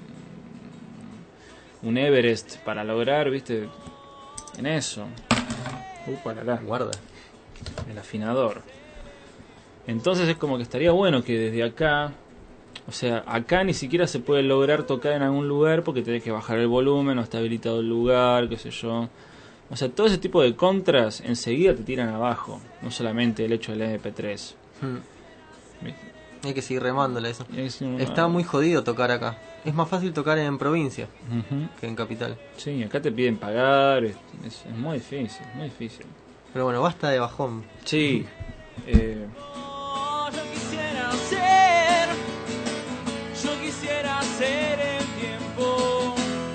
[SPEAKER 6] un Everest para lograr, viste, en eso. Upa, la, la.
[SPEAKER 5] Guarda.
[SPEAKER 6] El afinador. Entonces es como que estaría bueno que desde acá, o sea, acá ni siquiera se puede lograr tocar en algún lugar porque tenés que bajar el volumen, no está habilitado el lugar, qué sé yo. O sea, todo ese tipo de contras enseguida te tiran abajo, no solamente el hecho del eme pe tres.
[SPEAKER 5] Hmm. Hay que seguir remándole eso.
[SPEAKER 6] Sí,
[SPEAKER 5] está muy jodido tocar acá. Es más fácil tocar en provincia uh-huh. que en capital.
[SPEAKER 6] Sí, acá te piden pagar, es, es, es muy difícil, muy difícil.
[SPEAKER 5] Pero bueno, basta de bajón.
[SPEAKER 6] Sí. eh...
[SPEAKER 7] Yo quisiera ser, yo quisiera ser el tiempo.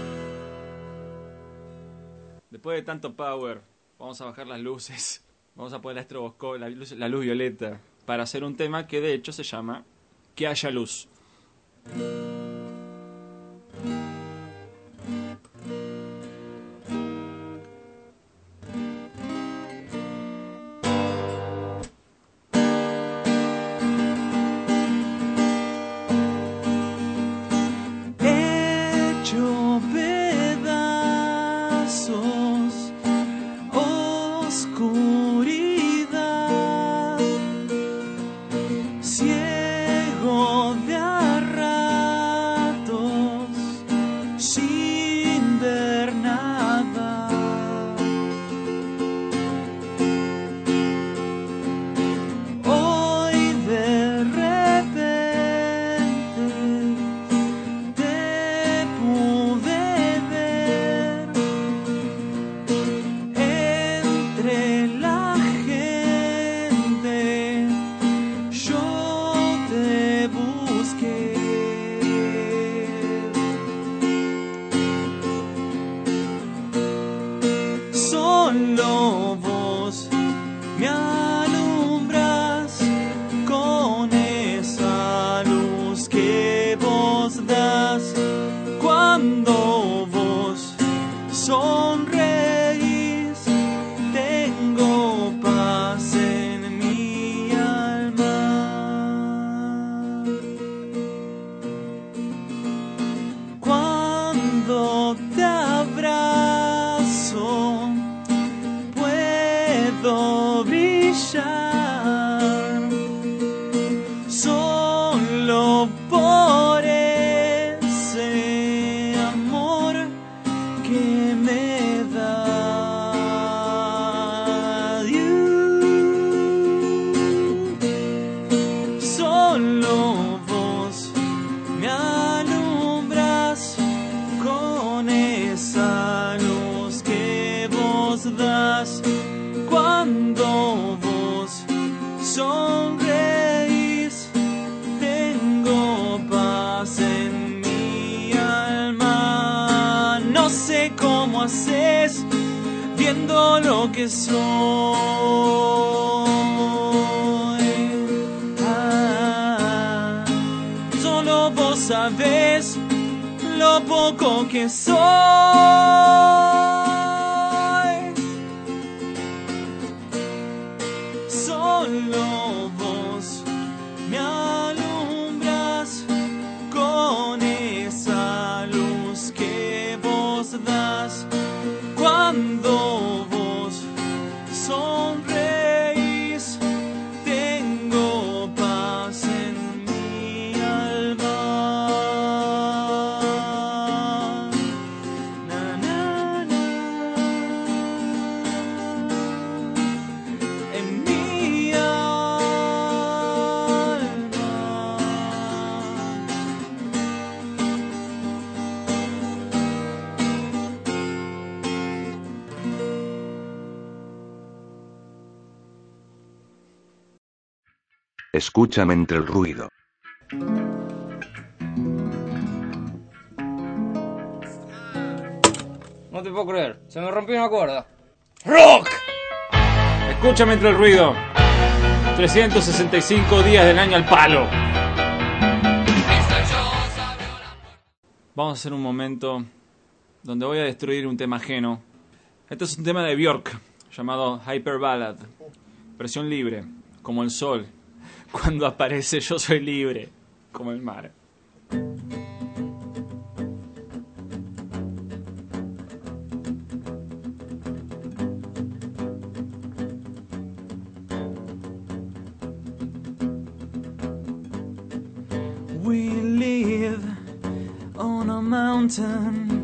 [SPEAKER 6] Después de tanto power, vamos a bajar las luces. Vamos a poner la estroboscopio, la luz, la luz violeta, para hacer un tema que de hecho se llama Que haya luz.
[SPEAKER 7] Hecho pedazos, oscuridad, ciego de a ratos, sin ver nada. Hoy de repente te pude ver entre la gente, yo te busqué. Solo vos me alumbras con esa luz que vos das. Cuando vos sonreís, tengo paz en mi alma. Cuando te abrazo, puedo brillar. Solo por ese amor que me da. You. Solo vos me alumbras con esa luz que vos das. Cuando vos sonreís, tengo paz en mi alma. No sé cómo haces, viendo lo que soy. Ah, solo vos sabés lo poco que soy. Solo vos me alumbras con esa luz que vos das. Cuando vos sonreís, tengo paz en mi alma. Na, na, na.
[SPEAKER 9] Escúchame entre el ruido.
[SPEAKER 1] No te puedo creer, se me rompió una cuerda.
[SPEAKER 6] ¡Rock! Escúchame entre el ruido. trescientos sesenta y cinco días del año al palo. Vamos a hacer un momento donde voy a destruir un tema ajeno. Este es un tema de Björk, llamado Hyper Ballad. Versión libre, como el sol. Cuando aparece yo soy libre, como el mar.
[SPEAKER 7] We live on a mountain,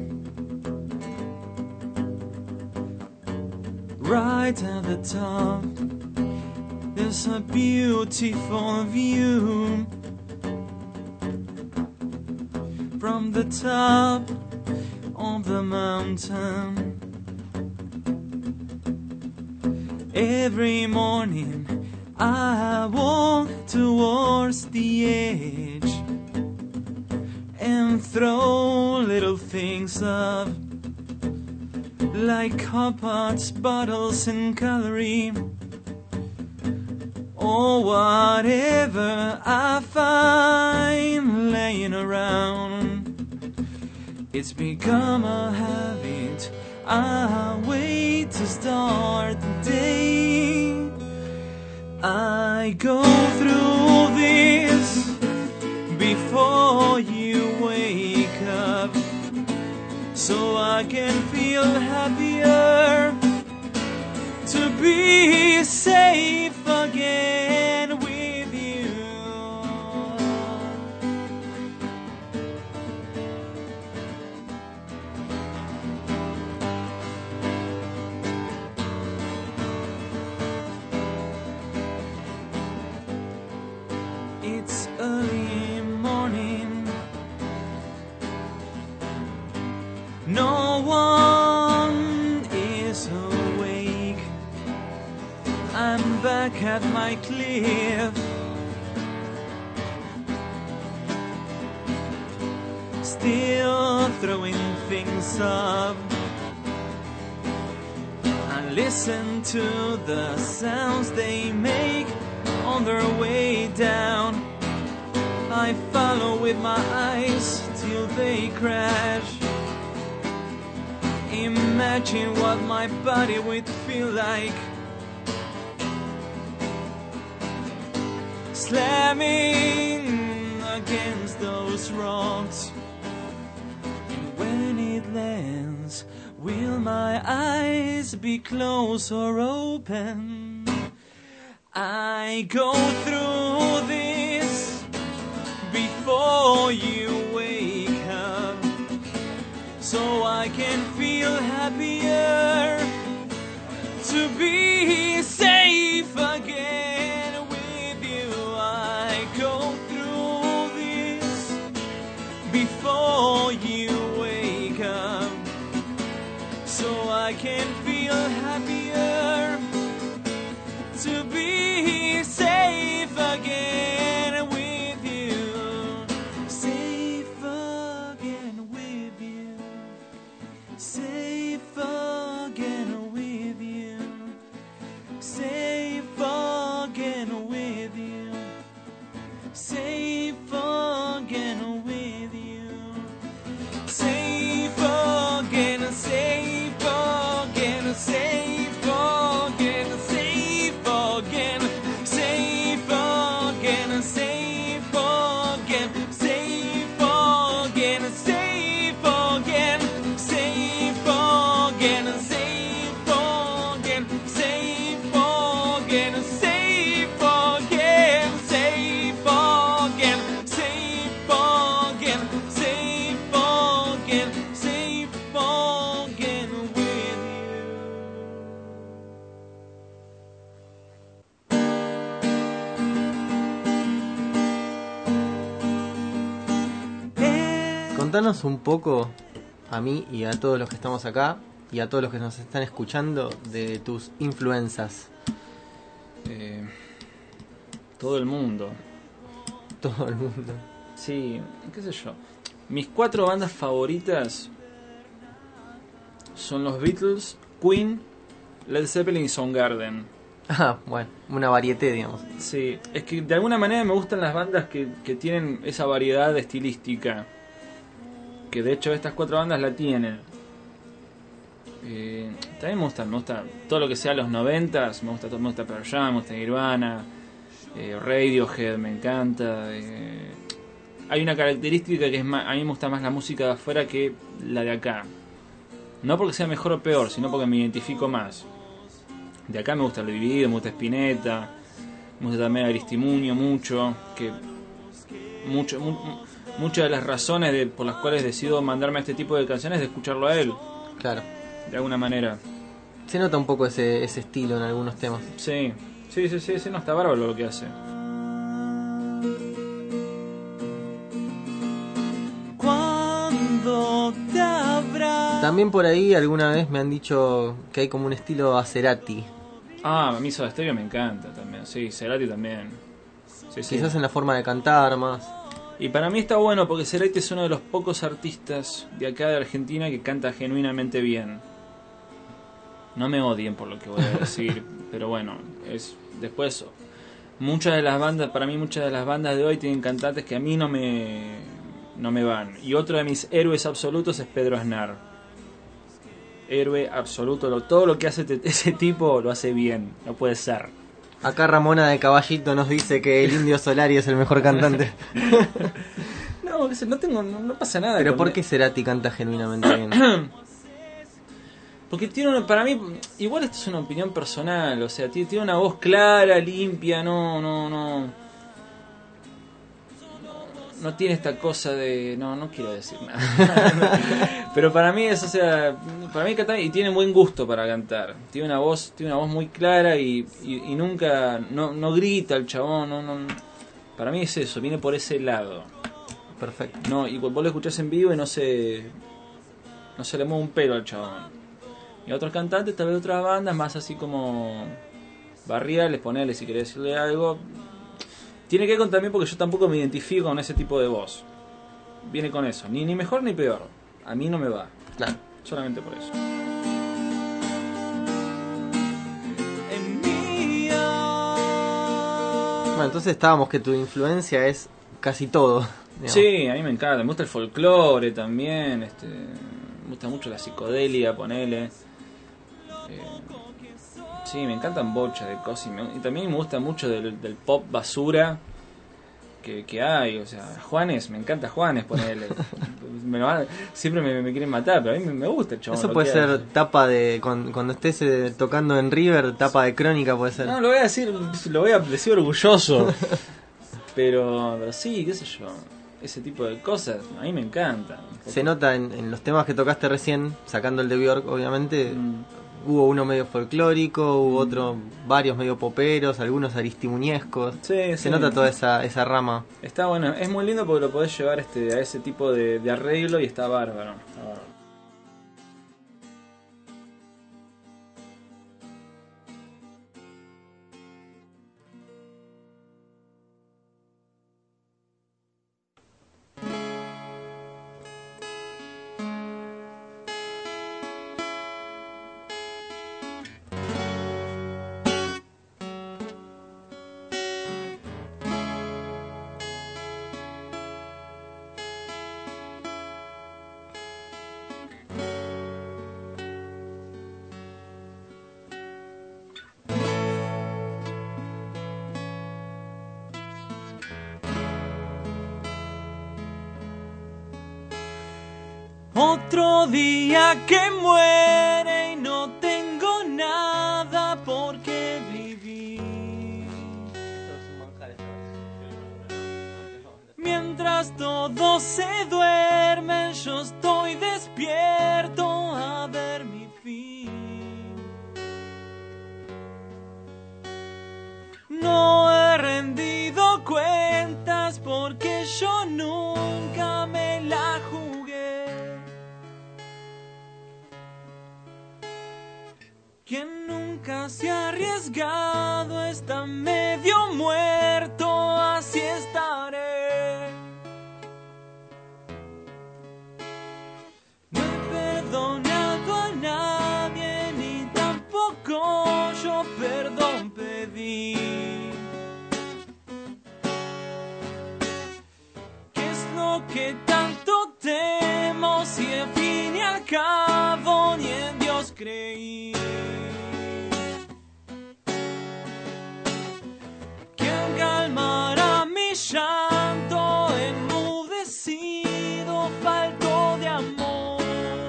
[SPEAKER 7] right at the top. There's a beautiful view from the top of the mountain. Every morning I walk towards the edge and throw little things up, like cup pots, bottles and cutlery, or whatever I find laying around. It's become a habit, I wait to start the day. I go through this before you wake up, so I can feel happier to be safe again with you. It's early morning, no one is awake. I'm back at my cliff, still throwing things up. I listen to the sounds they make on their way down. I follow with my eyes till they crash. Imagine what my body would feel like, slamming against those rocks. And when it lands, will my eyes be closed or open? I go through this before you wake up, so I can feel happier to be safe again with you. I go through this before you wake up, so I can feel happier to be safe again with you. Safe again with you. Safe again with you. Safe again with you. Safe again with you. Safe again, safe again, safe again, safe again, safe again, safe again, safe again, safe again, safe again, safe again, safe again, safe again, safe again, safe again, safe again, safe again with you.
[SPEAKER 5] Contanos un poco a mí y a todos los que estamos acá y a todos los que nos están escuchando de tus influencias.
[SPEAKER 6] Eh, todo el mundo.
[SPEAKER 5] Todo el mundo.
[SPEAKER 6] Sí, qué sé yo. Mis cuatro bandas favoritas son los Beatles, Queen, Led Zeppelin y Soundgarden.
[SPEAKER 5] Ah, bueno, una varieté, digamos.
[SPEAKER 6] Sí, es que de alguna manera me gustan las bandas que, que tienen esa variedad estilística. Que de hecho estas cuatro bandas la tienen. Eh, también me gusta, me gusta todo lo que sea los noventas, me gusta, me gusta Pearl Jam, me gusta Nirvana, eh, Radiohead, me encanta. Eh, hay una característica que es más, a mí me gusta más la música de afuera que la de acá. No porque sea mejor o peor, sino porque me identifico más. De acá me gusta Lo Dividido, me gusta Spinetta, me gusta también Aristimuño mucho, que mucho, mu, muchas de las razones de, por las cuales decido mandarme a este tipo de canciones es de escucharlo a él.
[SPEAKER 5] Claro.
[SPEAKER 6] De alguna manera.
[SPEAKER 5] Se nota un poco ese, ese estilo en algunos temas.
[SPEAKER 6] Sí, sí, sí, sí, sí, no está bárbaro lo que hace.
[SPEAKER 7] Cuando te habrá...
[SPEAKER 5] También por ahí alguna vez me han dicho que hay como un estilo a Cerati.
[SPEAKER 6] Ah, a mí Soda Stereo me encanta también, sí, Cerati también. Sí, sí.
[SPEAKER 5] Quizás en la forma de cantar más.
[SPEAKER 6] Y para mí está bueno porque Cerati es uno de los pocos artistas de acá de Argentina que canta genuinamente bien. No me odien por lo que voy a decir, pero bueno, es después muchas de las bandas, para mí muchas de las bandas de hoy tienen cantantes que a mí no me no me van. Y otro de mis héroes absolutos es Pedro Aznar. Héroe absoluto, lo, todo lo que hace te, ese tipo lo hace bien, no puede ser.
[SPEAKER 5] Acá Ramona de Caballito nos dice que el Indio Solari es el mejor cantante.
[SPEAKER 6] No, no tengo, no, no pasa nada.
[SPEAKER 5] Pero ¿por qué Cerati canta genuinamente bien?
[SPEAKER 6] Porque tiene una, para mí, igual esto es una opinión personal, o sea, tiene, tiene una voz clara, limpia, no, no, no, no, no tiene esta cosa de, no, no quiero decir nada. Pero para mí es, o sea, para mí canta y tiene buen gusto para cantar, tiene una voz, tiene una voz muy clara y, y, y nunca, no, no grita el chabón, no, no, para mí es eso, viene por ese lado.
[SPEAKER 5] Perfecto.
[SPEAKER 6] No, y vos lo escuchás en vivo y no se, no se le mueve un pelo al chabón. Y a otros cantantes, tal vez de otras bandas, más así como barriales, ponele si querés decirle algo. Tiene que ver con también porque yo tampoco me identifico con ese tipo de voz. Viene con eso, ni, ni mejor ni peor. A mí no me va.
[SPEAKER 5] Claro.
[SPEAKER 6] Solamente por eso.
[SPEAKER 5] Bueno, entonces estábamos que tu influencia es casi todo. Digamos.
[SPEAKER 6] Sí, a mí me encanta. Me gusta el folclore también. Este, me gusta mucho la psicodelia, ponele. Eh, sí, me encantan bochas de cosas. Y, me, y también me gusta mucho del, del pop basura que, que hay. O sea, Juanes, me encanta Juanes, ponele. me lo van, siempre me, me quieren matar, pero a mí me, me gusta el chabón.
[SPEAKER 5] Eso puede ser hace. Tapa de. Cuando, cuando estés eh, tocando en River, tapa de Crónica puede ser.
[SPEAKER 6] No, lo voy a decir, lo voy a decir orgulloso. pero, pero sí, qué sé yo. Ese tipo de cosas, a mí me encanta.
[SPEAKER 5] Se nota en, en los temas que tocaste recién, sacando el de Björk, obviamente, mm. hubo uno medio folclórico, hubo mm. otro, varios medio poperos, algunos aristimuñescos.
[SPEAKER 6] Sí,
[SPEAKER 5] Se
[SPEAKER 6] sí.
[SPEAKER 5] nota toda esa, esa rama.
[SPEAKER 6] Está bueno, es muy lindo porque lo podés llevar este, a ese tipo de, de arreglo y está bárbaro. Está bárbaro.
[SPEAKER 7] Otro día que muere y no tengo nada por qué vivir. Mientras todos se duermen, yo estoy despierto a ver mi fin. No he rendido cuentas porque yo nunca me la jugué. Quien nunca se ha arriesgado está medio muerto, así estaré. No he perdonado a nadie, ni tampoco yo perdón pedí. ¿Qué es lo que tanto temo si al fin y al cabo ni en Dios creí? ¿Quién calmará mi llanto enmudecido, falto de amor?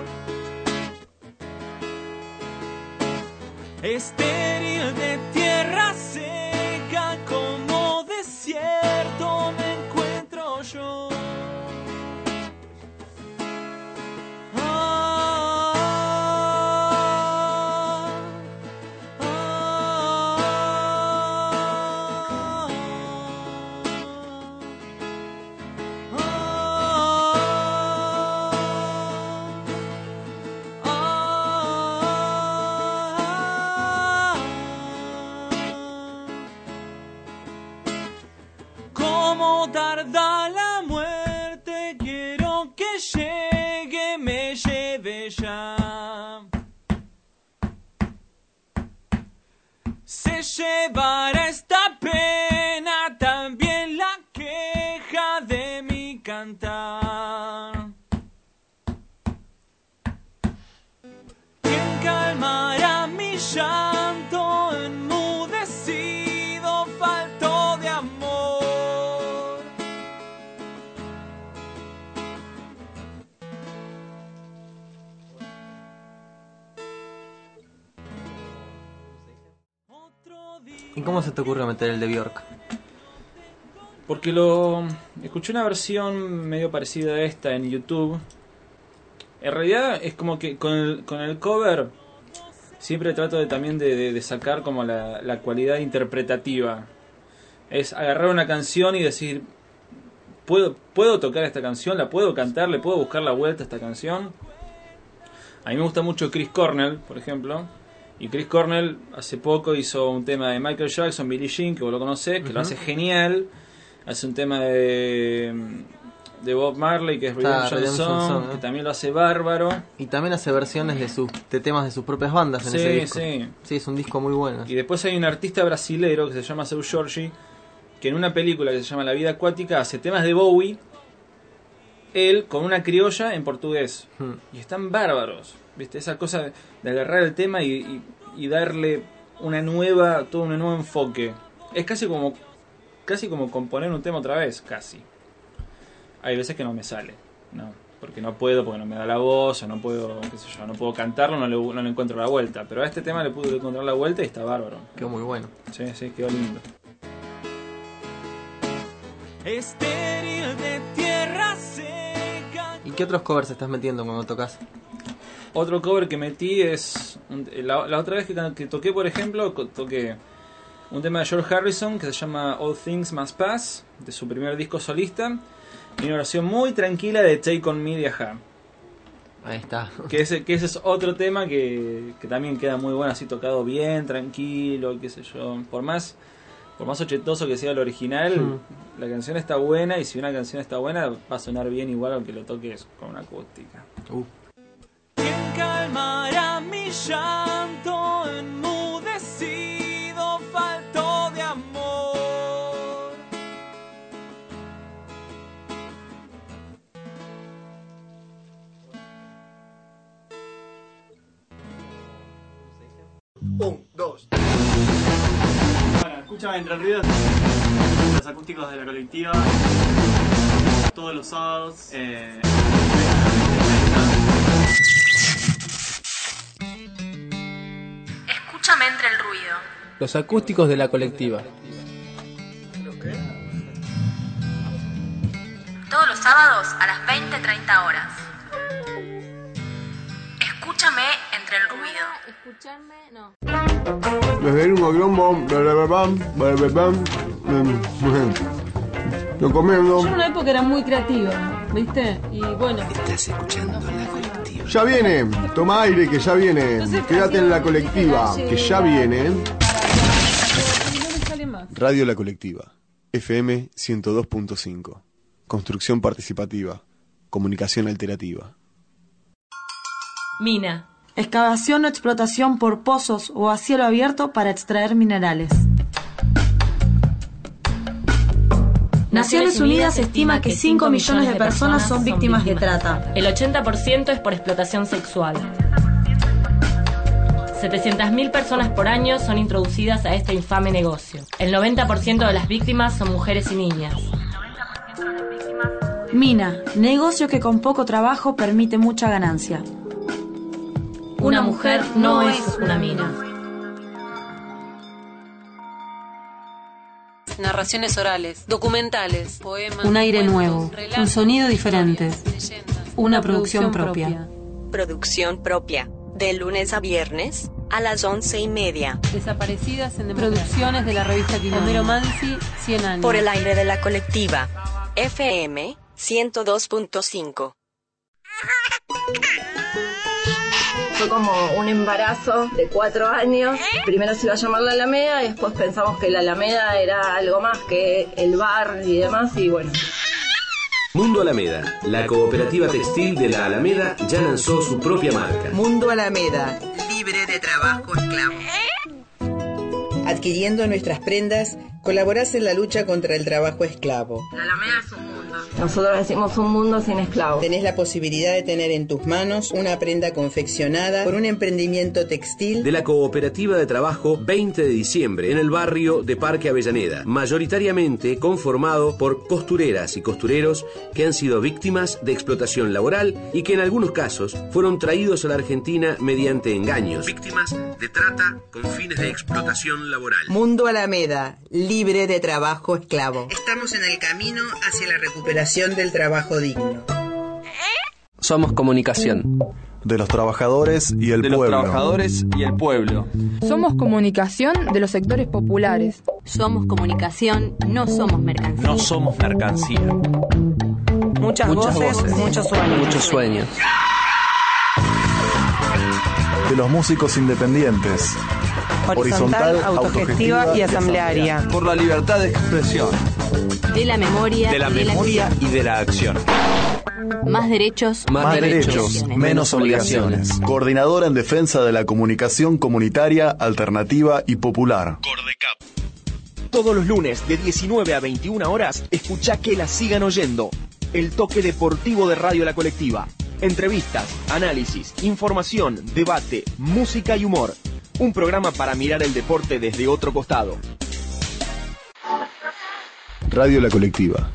[SPEAKER 7] Estéril de tierra seca, como desierto me encuentro yo. Tarda la muerte, quiero que llegue, me lleve ya. Se llevará esta pena, también la queja de mi cantar. ¿Quién calmará mi llanto enmudecido, falto de amor?
[SPEAKER 5] ¿Y cómo se te ocurre meter el de Björk?
[SPEAKER 6] Porque lo escuché una versión medio parecida a esta en YouTube. En realidad es como que con el, con el cover siempre trato de, también de, de, de sacar como la, la cualidad interpretativa. Es agarrar una canción y decir, ¿puedo, ¿puedo tocar esta canción? ¿La puedo cantar? ¿Le puedo buscar la vuelta a esta canción? A mí me gusta mucho Chris Cornell, por ejemplo. Y Chris Cornell hace poco hizo un tema de Michael Jackson, Billie Jean, que vos lo conocés, que uh-huh. lo hace genial. Hace un tema de, de Bob Marley, que es Redemption, Redemption Song, Song, que también lo hace bárbaro.
[SPEAKER 5] Y también hace versiones de sus de temas de sus propias bandas en
[SPEAKER 6] sí,
[SPEAKER 5] ese disco.
[SPEAKER 6] Sí,
[SPEAKER 5] sí, es un disco muy bueno.
[SPEAKER 6] Y después hay un artista brasilero que se llama Seu Jorge, que en una película que se llama La vida acuática hace temas de Bowie, él con una criolla en portugués. Hmm. Y están bárbaros. ¿Viste? Esa cosa de agarrar el tema y, y, y darle una nueva, todo un nuevo enfoque. Es casi como casi como componer un tema otra vez, casi. Hay veces que no me sale, no, porque no puedo, porque no me da la voz, o no puedo, qué sé yo, no puedo cantarlo, no le, no le encuentro la vuelta. Pero a este tema le pude encontrar la vuelta y está bárbaro.
[SPEAKER 5] Quedó muy bueno.
[SPEAKER 6] Sí, sí, quedó lindo.
[SPEAKER 7] Estéril de tierra seca.
[SPEAKER 5] ¿Y qué otros covers estás metiendo cuando tocas?
[SPEAKER 6] Otro cover que metí es... La, la otra vez que, que toqué, por ejemplo, toqué un tema de George Harrison que se llama All Things Must Pass, de su primer disco solista, y una versión muy tranquila de Take On Me de A-ha.
[SPEAKER 5] Ahí está.
[SPEAKER 6] Que ese, que ese es otro tema que, que también queda muy bueno, así tocado bien, tranquilo, qué sé yo. Por más, por más ochentoso que sea el original, mm. la canción está buena, y si una canción está buena va a sonar bien igual aunque lo toques con una acústica.
[SPEAKER 5] Uh.
[SPEAKER 7] ¿Quién calmará mi llanto enmudecido, falto de amor?
[SPEAKER 23] Un, dos.
[SPEAKER 2] Bueno, escúchame Entre Ruidos, los acústicos de la colectiva, todos los sábados. Eh,
[SPEAKER 8] Escúchame entre el ruido.
[SPEAKER 3] Los acústicos de la colectiva.
[SPEAKER 8] Todos los sábados a las veinte treinta horas. Escúchame entre el ruido.
[SPEAKER 22] Escucharme, no.
[SPEAKER 23] Desde el grombo, lo comiendo.
[SPEAKER 22] Yo en una época era muy creativa, ¿viste? Y bueno.
[SPEAKER 11] Estás escuchando la colectiva.
[SPEAKER 24] Ya viene, toma aire que ya viene. Quédate en la colectiva, que ya viene. Radio La Colectiva, F M ciento dos punto cinco. Construcción participativa, comunicación alternativa.
[SPEAKER 10] Mina. Excavación o explotación por pozos o a cielo abierto para extraer minerales. Naciones Unidas estima que cinco millones de personas son víctimas de trata.
[SPEAKER 12] El ochenta por ciento es por explotación sexual. setecientas mil personas por año son introducidas a este infame negocio. El noventa por ciento de las víctimas son mujeres y niñas.
[SPEAKER 10] Mina, negocio que con poco trabajo permite mucha ganancia.
[SPEAKER 12] Una mujer no es una mina.
[SPEAKER 14] Narraciones orales, documentales, poemas.
[SPEAKER 10] Un aire
[SPEAKER 14] cuentos,
[SPEAKER 10] nuevo,
[SPEAKER 14] relatos,
[SPEAKER 10] un sonido diferente.
[SPEAKER 14] leyendas.
[SPEAKER 10] Una producción propia.
[SPEAKER 15] Producción propia. De lunes a viernes a las once y media.
[SPEAKER 10] Desaparecidas en Producciones de la revista Quilombo. Homero Mansi, cien años.
[SPEAKER 15] Por el aire de la colectiva. F M ciento dos punto cinco.
[SPEAKER 25] Fue como un embarazo de cuatro años. Primero se iba a llamar La Alameda y después pensamos que La Alameda era algo más que el bar y demás, y bueno.
[SPEAKER 11] Mundo Alameda, la cooperativa textil de la Alameda, ya lanzó su propia marca.
[SPEAKER 26] Mundo Alameda, libre de trabajo esclavo. Adquiriendo nuestras prendas, colaborás en la lucha contra el trabajo esclavo.
[SPEAKER 25] La Alameda es un mundo. Nosotros decimos un mundo sin esclavos.
[SPEAKER 26] Tenés la posibilidad de tener en tus manos una prenda confeccionada por un emprendimiento textil
[SPEAKER 11] De la cooperativa de trabajo veinte de diciembre, en el barrio de Parque Avellaneda, mayoritariamente conformado por costureras y costureros que han sido víctimas de explotación laboral y que en algunos casos fueron traídos a la Argentina mediante engaños. Víctimas de trata con fines de explotación laboral.
[SPEAKER 26] Mundo Alameda, libre de trabajo esclavo. Estamos en el camino hacia la recuperación del trabajo digno.
[SPEAKER 20] Somos comunicación.
[SPEAKER 24] De los trabajadores y el
[SPEAKER 6] de
[SPEAKER 24] pueblo.
[SPEAKER 6] los trabajadores y el pueblo.
[SPEAKER 27] Somos comunicación de los sectores populares.
[SPEAKER 10] Somos comunicación, no somos mercancía.
[SPEAKER 6] No somos mercancía.
[SPEAKER 26] Muchas,
[SPEAKER 20] Muchas
[SPEAKER 26] voces,
[SPEAKER 20] voces,
[SPEAKER 26] muchos sueños.
[SPEAKER 20] Muchos sueños.
[SPEAKER 24] De los músicos independientes.
[SPEAKER 26] Horizontal, autogestiva y asamblearia.
[SPEAKER 6] Por la libertad de expresión.
[SPEAKER 10] De la memoria,
[SPEAKER 6] De la
[SPEAKER 10] y de
[SPEAKER 6] memoria
[SPEAKER 10] la
[SPEAKER 6] y de la acción.
[SPEAKER 10] Más derechos,
[SPEAKER 20] Más,
[SPEAKER 24] Más
[SPEAKER 20] derechos,
[SPEAKER 24] derechos, menos obligaciones. Coordinadora en defensa de la comunicación comunitaria, alternativa y popular.
[SPEAKER 28] Todos los lunes de diecinueve a veintiuna horas, escuchá que la sigan oyendo. El toque deportivo de Radio La Colectiva. Entrevistas, análisis, información, debate, música y humor. Un programa para mirar el deporte desde otro costado.
[SPEAKER 24] Radio La Colectiva,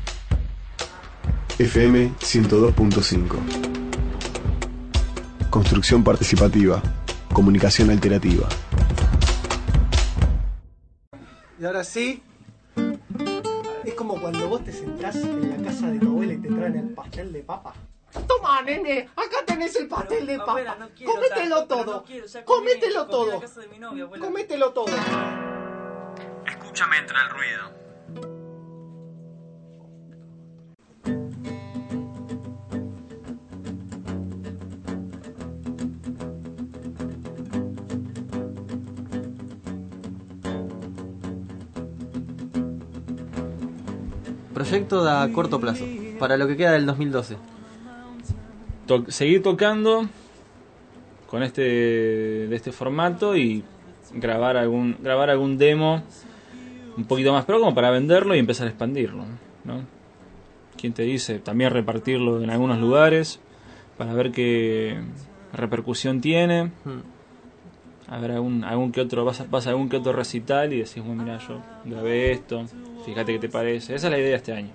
[SPEAKER 24] F M ciento dos punto cinco. Construcción participativa, comunicación alternativa.
[SPEAKER 29] Y ahora sí, es como cuando vos te sentás en la casa de tu abuela y te traen el pastel de papa. Toma, nene, acá tenés el pastel de papa. Abuela, no quiero Cómetelo tanto, todo. No quiero, Cómetelo todo. La casa de mi novia, abuela. Cómetelo todo.
[SPEAKER 2] Escúchame entre el ruido.
[SPEAKER 5] Proyecto a corto plazo, para lo que queda del dos mil doce.
[SPEAKER 6] To- seguir tocando con este de este formato y grabar algún grabar algún demo un poquito más pro como para venderlo y empezar a expandirlo, ¿no? ¿Quién te dice? También repartirlo en algunos lugares para ver qué repercusión tiene.
[SPEAKER 5] Hmm.
[SPEAKER 6] A ver algún algún que otro vas a, vas a algún que otro recital y decís, bueno, mira, yo grabé esto, fíjate qué te parece. Esa es la idea de este año.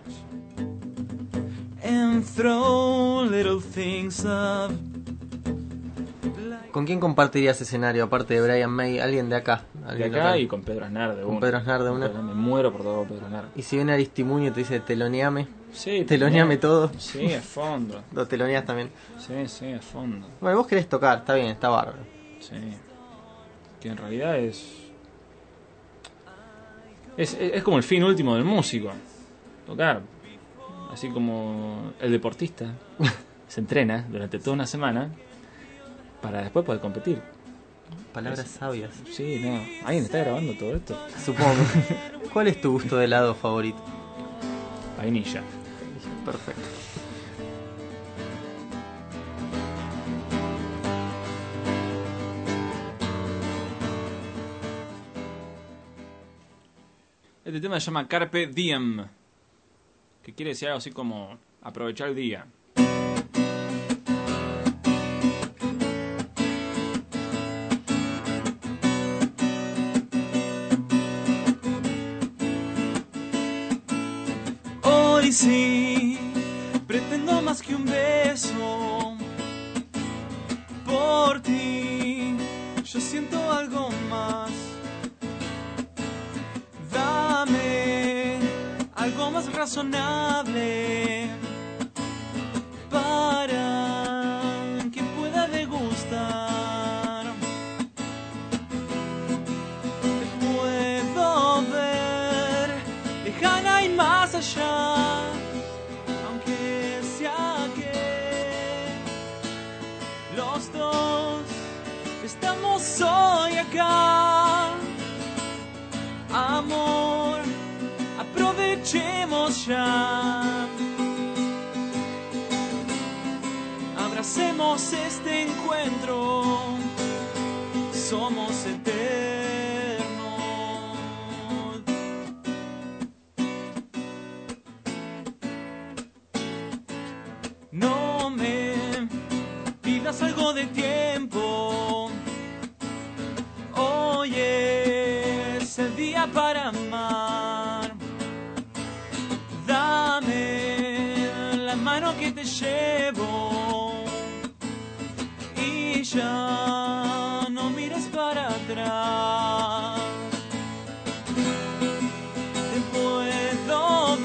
[SPEAKER 7] And throw little things up.
[SPEAKER 5] ¿Con quién compartirías escenario aparte de Brian May? ¿Alguien de acá?
[SPEAKER 6] De
[SPEAKER 5] ¿Alguien
[SPEAKER 6] acá
[SPEAKER 5] local?
[SPEAKER 6] y con Pedro Aznar de
[SPEAKER 5] Con
[SPEAKER 6] una.
[SPEAKER 5] Pedro Aznar de una.
[SPEAKER 6] Me muero por todo Pedro Aznar.
[SPEAKER 5] Y si viene Aristimuño y te dice teloneame,
[SPEAKER 6] Sí,
[SPEAKER 5] teloneame todo.
[SPEAKER 6] Sí, a fondo.
[SPEAKER 5] Lo teloneas también.
[SPEAKER 6] Sí, sí, a fondo.
[SPEAKER 5] Bueno, vos querés tocar, está bien, está bárbaro.
[SPEAKER 6] Sí. Que en realidad es... Es, es, es como el fin último del músico. Tocar. Así como el deportista se entrena durante toda una semana para después poder competir.
[SPEAKER 5] Palabras sabias.
[SPEAKER 6] Sí, no. ¿Alguien está grabando todo esto?
[SPEAKER 5] Supongo. ¿Cuál es tu gusto de helado favorito?
[SPEAKER 6] Vainilla.
[SPEAKER 5] Perfecto.
[SPEAKER 6] Este tema se llama Carpe Diem, que quiere decir algo así como aprovechar el día.
[SPEAKER 7] Hoy sí, pretendo más que un beso por ti. Yo siento algo más. Dame algo más razonable para que pueda degustar. Te puedo ver lejana y más allá, aunque sea que los dos estamos hoy acá. Amor, aprovechemos ya. Abracemos este encuentro. Somos eternos. No me pidas algo de tiempo. Hoy es el día para amar. Dame la mano que te llevo y ya no mires para atrás. Te puedo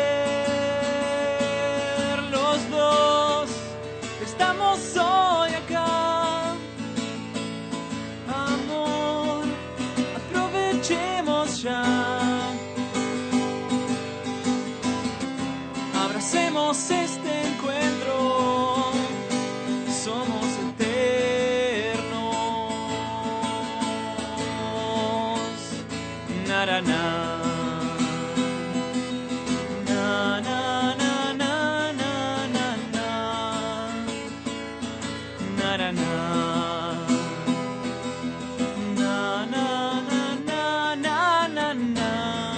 [SPEAKER 7] ver, los dos estamos hoy acá. Amor, aprovechemos ya. Abracemos este encuentro. Somos eternos. Narana. Na, na, na, na, na, na, na. Narana. Na, na, na, na, na, na, na.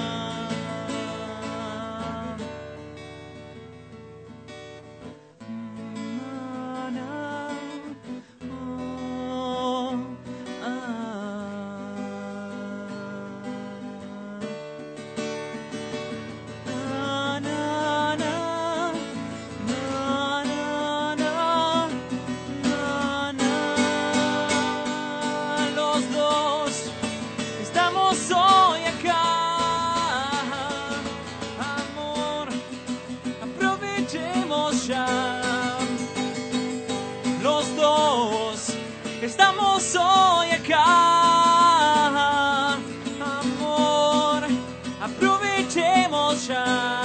[SPEAKER 7] Los dos estamos hoy acá. Amor, aprovechemos ya. Los dos estamos hoy acá. Amor, aprovechemos ya.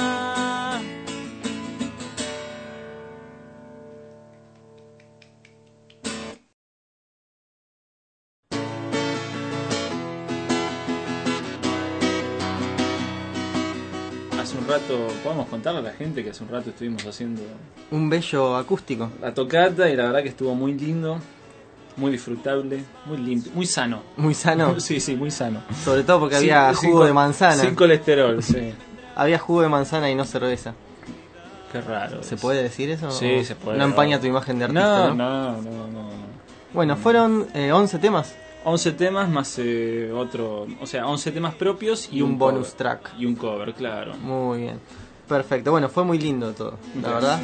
[SPEAKER 6] Hace un rato, podemos contarle a la gente que hace un rato estuvimos haciendo
[SPEAKER 5] Un bello acústico.
[SPEAKER 6] la tocata y la verdad que estuvo muy lindo, muy disfrutable, muy limpio, muy sano.
[SPEAKER 5] Muy sano.
[SPEAKER 6] Sí, sí, muy sano.
[SPEAKER 5] Sobre todo porque
[SPEAKER 6] Sin-
[SPEAKER 5] había
[SPEAKER 6] sin
[SPEAKER 5] jugo
[SPEAKER 6] co-
[SPEAKER 5] de manzana.
[SPEAKER 6] Sin colesterol, sí.
[SPEAKER 5] Había jugo de manzana y no cerveza.
[SPEAKER 6] Qué raro.
[SPEAKER 5] ¿Se
[SPEAKER 6] es.
[SPEAKER 5] puede decir eso?
[SPEAKER 6] Sí,
[SPEAKER 5] ¿O
[SPEAKER 6] se puede.
[SPEAKER 5] No empaña tu imagen de artista,
[SPEAKER 6] No,
[SPEAKER 5] ¿no?
[SPEAKER 6] no, no, no. no.
[SPEAKER 5] Bueno, fueron eh, once temas.
[SPEAKER 6] once temas más eh, otro, o sea, once temas propios y,
[SPEAKER 5] Y un bonus
[SPEAKER 6] cover.
[SPEAKER 5] track.
[SPEAKER 6] Y un cover, claro.
[SPEAKER 5] Muy bien. Perfecto. Bueno, fue muy lindo todo, la verdad.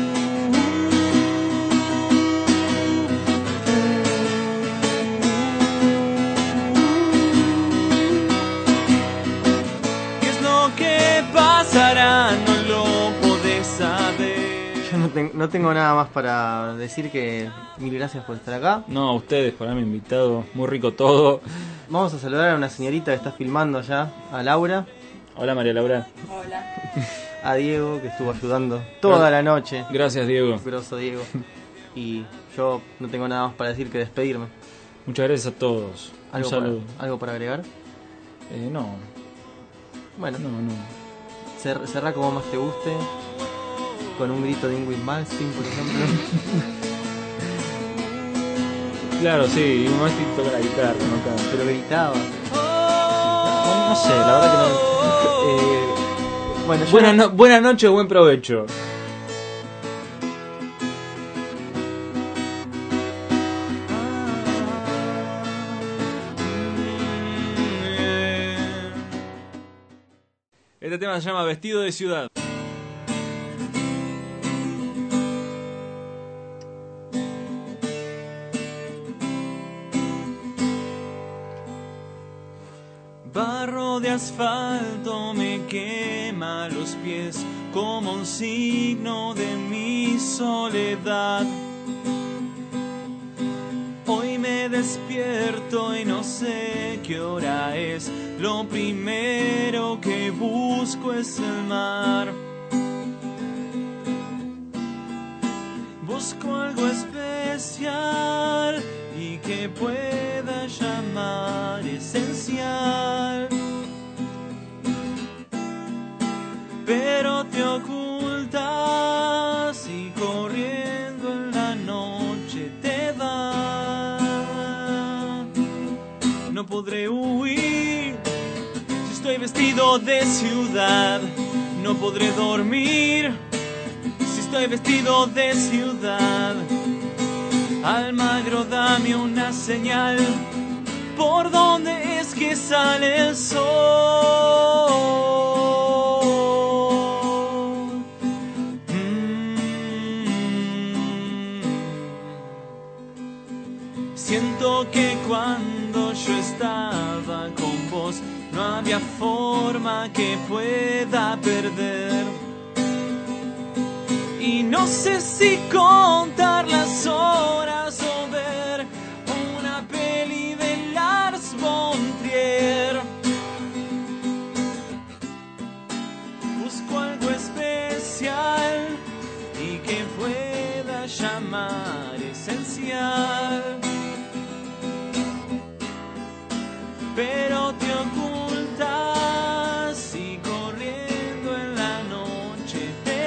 [SPEAKER 7] ¿Qué es lo que pasará? No lo podés saber.
[SPEAKER 5] Yo no, ten- no tengo nada más para decir que mil gracias por estar acá.
[SPEAKER 6] No, a ustedes por haberme invitado, muy rico todo.
[SPEAKER 5] Vamos a saludar a una señorita que está filmando allá, a Laura.
[SPEAKER 6] Hola María Laura.
[SPEAKER 5] A Diego, que estuvo ayudando toda la noche.
[SPEAKER 6] Gracias Diego.
[SPEAKER 5] Grosso Diego. Y yo no tengo nada más para decir que despedirme.
[SPEAKER 6] Muchas gracias a todos.
[SPEAKER 5] ¿Algo,
[SPEAKER 6] Un saludo.
[SPEAKER 5] para, ¿algo para agregar?
[SPEAKER 6] Eh, no.
[SPEAKER 5] Bueno,
[SPEAKER 6] no, no.
[SPEAKER 5] Cer cerrá como más te guste. Con un grito de Ingrid Malmsteen, por ejemplo.
[SPEAKER 6] Claro, sí, un Malmsteen toca la guitarra, no acá.
[SPEAKER 5] Pero gritaba.
[SPEAKER 6] No, no sé, la verdad que no. Eh,
[SPEAKER 5] bueno,
[SPEAKER 6] buena,
[SPEAKER 5] no...
[SPEAKER 6] no, buena noche, buen provecho. Este tema se llama Vestido de Ciudad.
[SPEAKER 7] Barro de asfalto me quema los pies como un signo de mi soledad. Hoy me despierto y no sé qué hora es. Lo primero que busco es el mar. Busco algo especial y que pueda llamar esencial. Pero te ocultas y corriendo en la noche te vas. No podré huir si estoy vestido de ciudad. No podré dormir si estoy vestido de ciudad. Almagro, dame una señal. ¿Por dónde es que sale el sol? Mm. Siento que cuando yo estaba con vos no había forma que pueda perder. Y no sé si contar las horas o ver una peli de Lars von Trier. Busco algo especial y que pueda llamar esencial. Pero te ocultas y corriendo en la noche te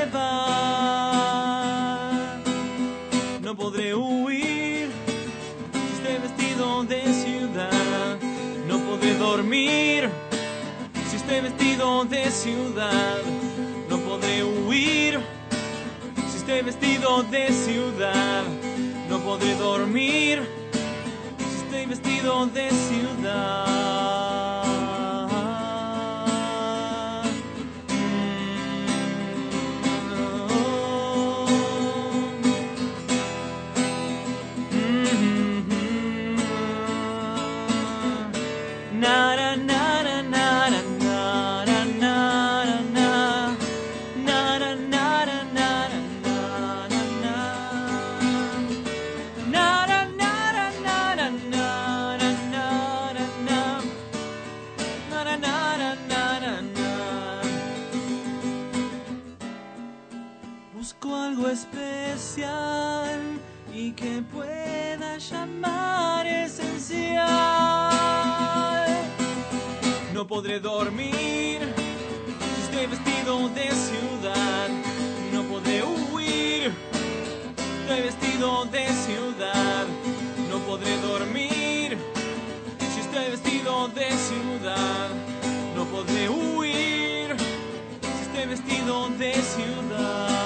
[SPEAKER 7] vas. No podré huir si estoy vestido de ciudad. No podré dormir si estoy vestido de ciudad. No podré huir si estoy vestido de ciudad. No podré dormir si estoy vestido de ciudad. Busco algo especial y que pueda llamar esencial. No podré dormir si estoy vestido de ciudad. No podré huir si estoy vestido de ciudad. No podré dormir si estoy vestido de ciudad. No podré huir si estoy vestido de ciudad.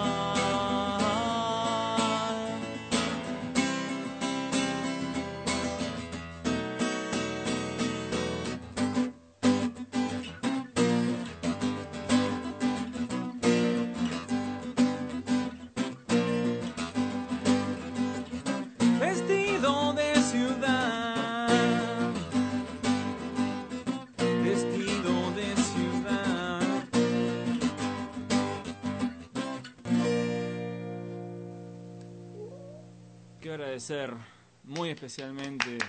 [SPEAKER 7] Vestido de ciudad, vestido de ciudad. Quiero agradecer muy especialmente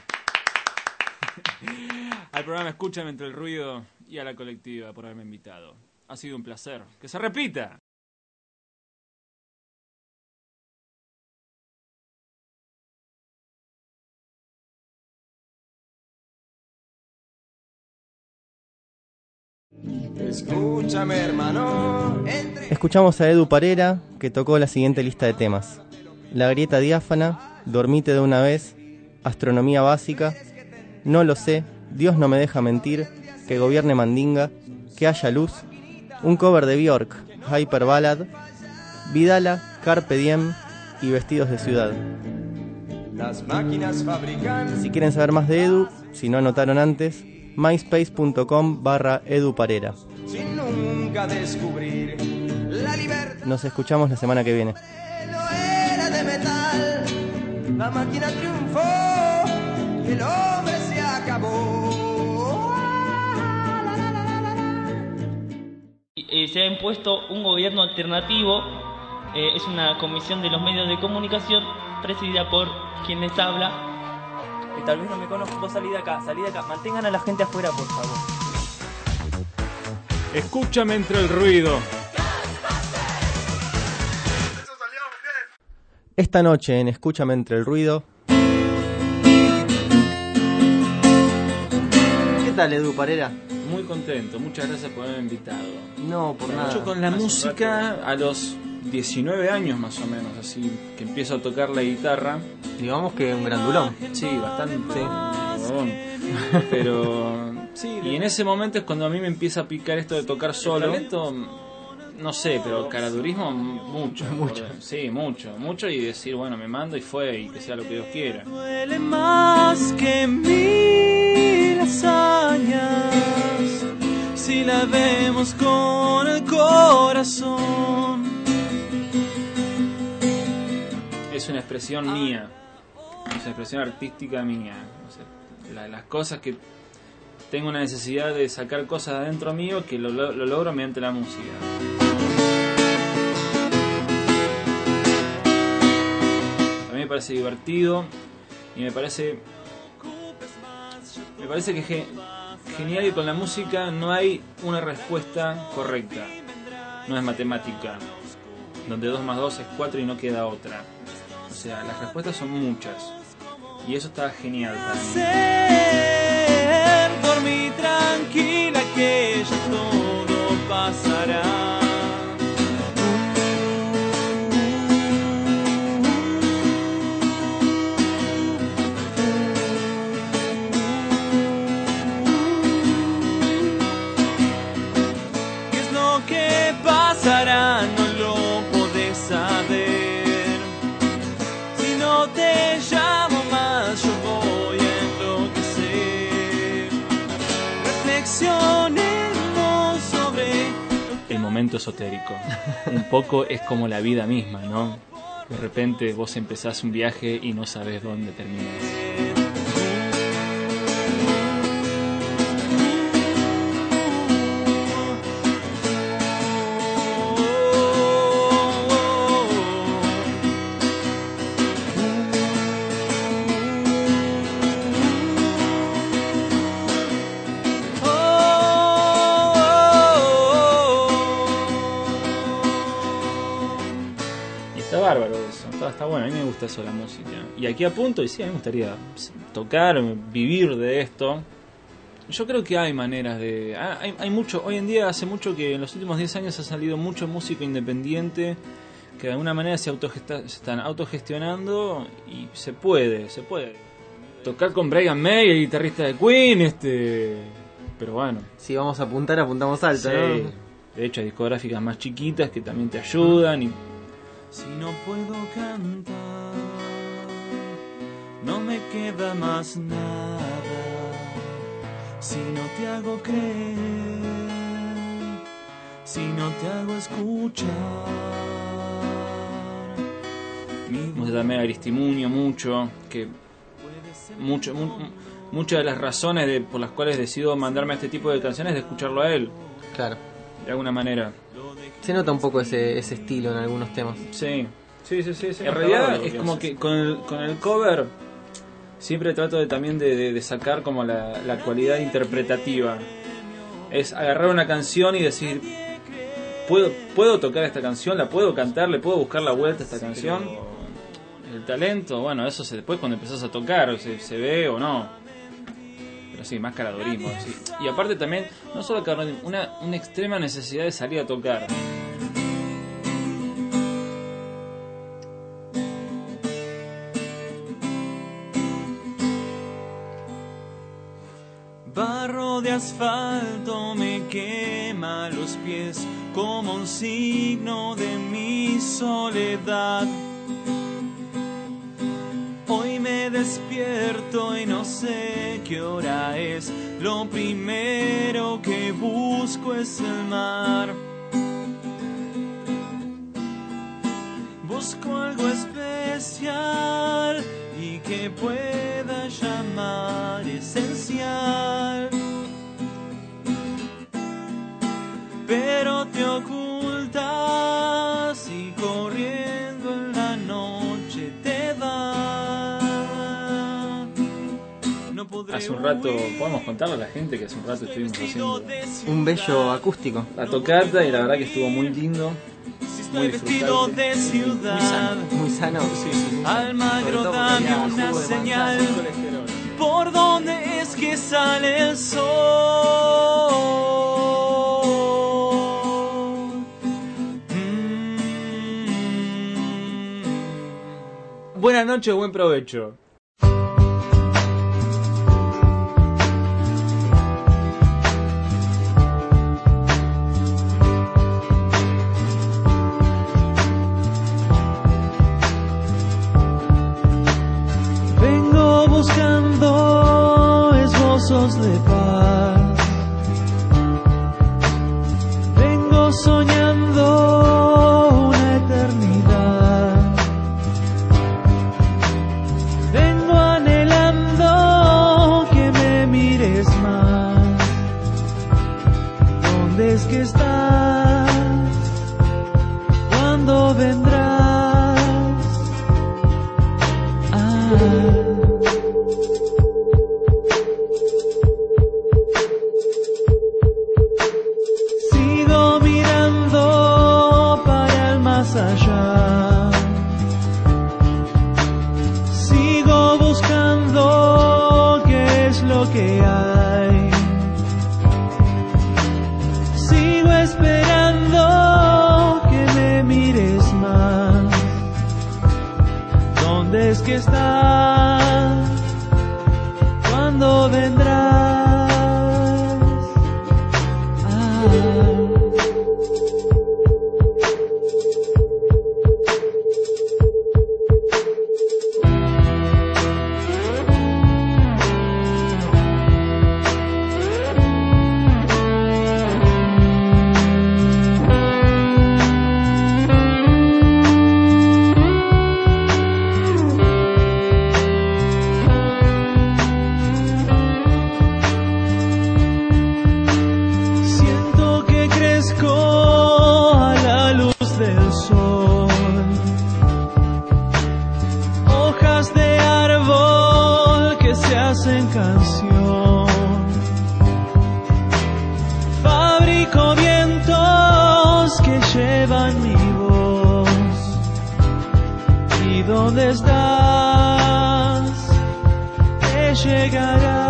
[SPEAKER 7] al programa Escúchame entre el ruido y a la colectiva por haberme invitado. Ha sido un placer. ¡Que se repita!
[SPEAKER 1] Escúchame, hermano. Entre...
[SPEAKER 5] Escuchamos a Edu Parera, que tocó la siguiente lista de temas: La grieta diáfana, Dormite de una vez, Astronomía básica, No lo sé, Dios no me deja mentir, Que gobierne Mandinga, Que haya luz, un cover de Björk, Hyper Ballad, Vidala, Carpe Diem y Vestidos de ciudad.
[SPEAKER 1] Las máquinas fabrican...
[SPEAKER 5] Si quieren saber más de Edu, si no anotaron antes, myspace.com barra Edu Parera.
[SPEAKER 1] Sin nunca descubrir la libertad.
[SPEAKER 5] Nos escuchamos la semana que viene.
[SPEAKER 1] Era de metal, la máquina triunfó y el hombre se acabó.
[SPEAKER 4] Eh, se ha impuesto un gobierno alternativo, eh, es una comisión de los medios de comunicación presidida por quien les habla.
[SPEAKER 9] Y tal vez no me conozco, vos salí de acá, salí de acá, mantengan a la gente afuera, por favor.
[SPEAKER 6] Escúchame entre el ruido.
[SPEAKER 5] Esta noche en Escúchame entre el ruido. ¿Qué tal, Edu Parera?
[SPEAKER 6] Muy contento, muchas gracias por haberme invitado.
[SPEAKER 5] No, por nada.
[SPEAKER 6] Yo con la música a los diecinueve años más o menos, así que empiezo a tocar la guitarra.
[SPEAKER 5] Digamos que un grandulón.
[SPEAKER 6] Sí, bastante. Pero sí, y en ese momento es cuando a mí me empieza a picar esto de tocar solo. El talento, no sé, pero caradurismo mucho.
[SPEAKER 5] Mucho.
[SPEAKER 6] Por, sí, mucho, mucho y decir, bueno, me mando y fue y que sea lo que Dios quiera.
[SPEAKER 7] Duele más que mil hazañas si la vemos con el corazón.
[SPEAKER 6] Es una expresión mía, es una expresión artística mía. O sea, la, las cosas que tengo una necesidad de sacar cosas adentro mío que lo, lo, lo logro mediante la música. A mí me parece divertido y me parece me parece que ge, genial que con la música no hay una respuesta correcta, no es matemática donde dos más dos es cuatro y no queda otra. O sea, las respuestas son muchas y eso está genial para mí.
[SPEAKER 7] Dormí tranquila que ya todo pasará. ¿Qué es lo que pasará? No lo podés saber. Si no te llamo más, yo voy a enloquecer. Reflexionemos sobre...
[SPEAKER 6] El momento esotérico. Un poco es como la vida misma, ¿no? De repente vos empezás un viaje y no sabés dónde terminás. Bárbaro eso, está, está bueno, a mí me gusta eso la música. Y aquí a punto, y sí, a mí me gustaría tocar, vivir de esto. Yo creo que hay maneras de... Hay, hay mucho, hoy en día hace mucho que en los últimos diez años ha salido mucho músico independiente que de alguna manera se, autogesta, se están autogestionando y se puede, se puede. Tocar con Brian May, el guitarrista de Queen, este... Pero bueno.
[SPEAKER 5] Si vamos a apuntar, apuntamos alto,
[SPEAKER 6] sí,
[SPEAKER 5] ¿no?
[SPEAKER 6] De hecho hay discográficas más chiquitas que también te ayudan y...
[SPEAKER 7] Si no puedo cantar, no me queda más nada. Si no te hago creer, si no te hago escuchar.
[SPEAKER 6] Música también Aristimuño mucho, que mucho, mu, muchas de las razones de, por las cuales decido mandarme a este tipo de canciones es de escucharlo a él.
[SPEAKER 5] Claro.
[SPEAKER 6] De alguna manera.
[SPEAKER 5] Se nota un poco ese, ese estilo en algunos temas.
[SPEAKER 6] Sí, sí, sí, sí, sí. En realidad es como que con el, con el cover siempre trato de también de, de, de sacar como la, la cualidad interpretativa. Es agarrar una canción y decir, puedo, puedo tocar esta canción, la puedo cantar, le puedo buscar la vuelta a esta canción. El talento, bueno, eso se, después cuando empezás a tocar se, se ve o no. pero sí, más caradurismo. Sí. Y aparte también, no solo caradurismo, una, una extrema necesidad de salir a tocar.
[SPEAKER 7] Barro de asfalto me quema los pies como un signo de mi soledad. Hoy me despierto y no sé qué hora es. Lo primero que busco es el mar. Busco algo especial y que pueda llamar esencial. Pero te ocultas y corriendo en la noche te vas. No podré.
[SPEAKER 6] Hace un rato, podemos contarle a la gente que hace un rato estuvimos haciendo
[SPEAKER 5] un bello acústico,
[SPEAKER 6] la tocata, y la verdad que estuvo muy lindo, muy disfrutable,
[SPEAKER 7] de ciudad.
[SPEAKER 5] Muy sano, muy sano, sí, sí.
[SPEAKER 7] Almagro, dame una señal. ¿Por dónde es que sale el sol?
[SPEAKER 6] Buenas noches, buen provecho.
[SPEAKER 7] Vengo buscando esbozos de paz. Vengo soñando una eternidad. Vengo anhelando que me mires más. ¿Dónde es que estás? ¿Cuándo vendrás? Ah. Sigo mirando para el más allá. Sigo buscando qué es lo que hay. Sigo esperando que me mires más. ¿Dónde es que estás? ¿Cuándo vendrás? Ah. Siento que crezco a la luz del sol. Hojas de árbol que se hacen canción. Fabrico vientos que llevan mi voz. ¿Y dónde estás? Te llegará.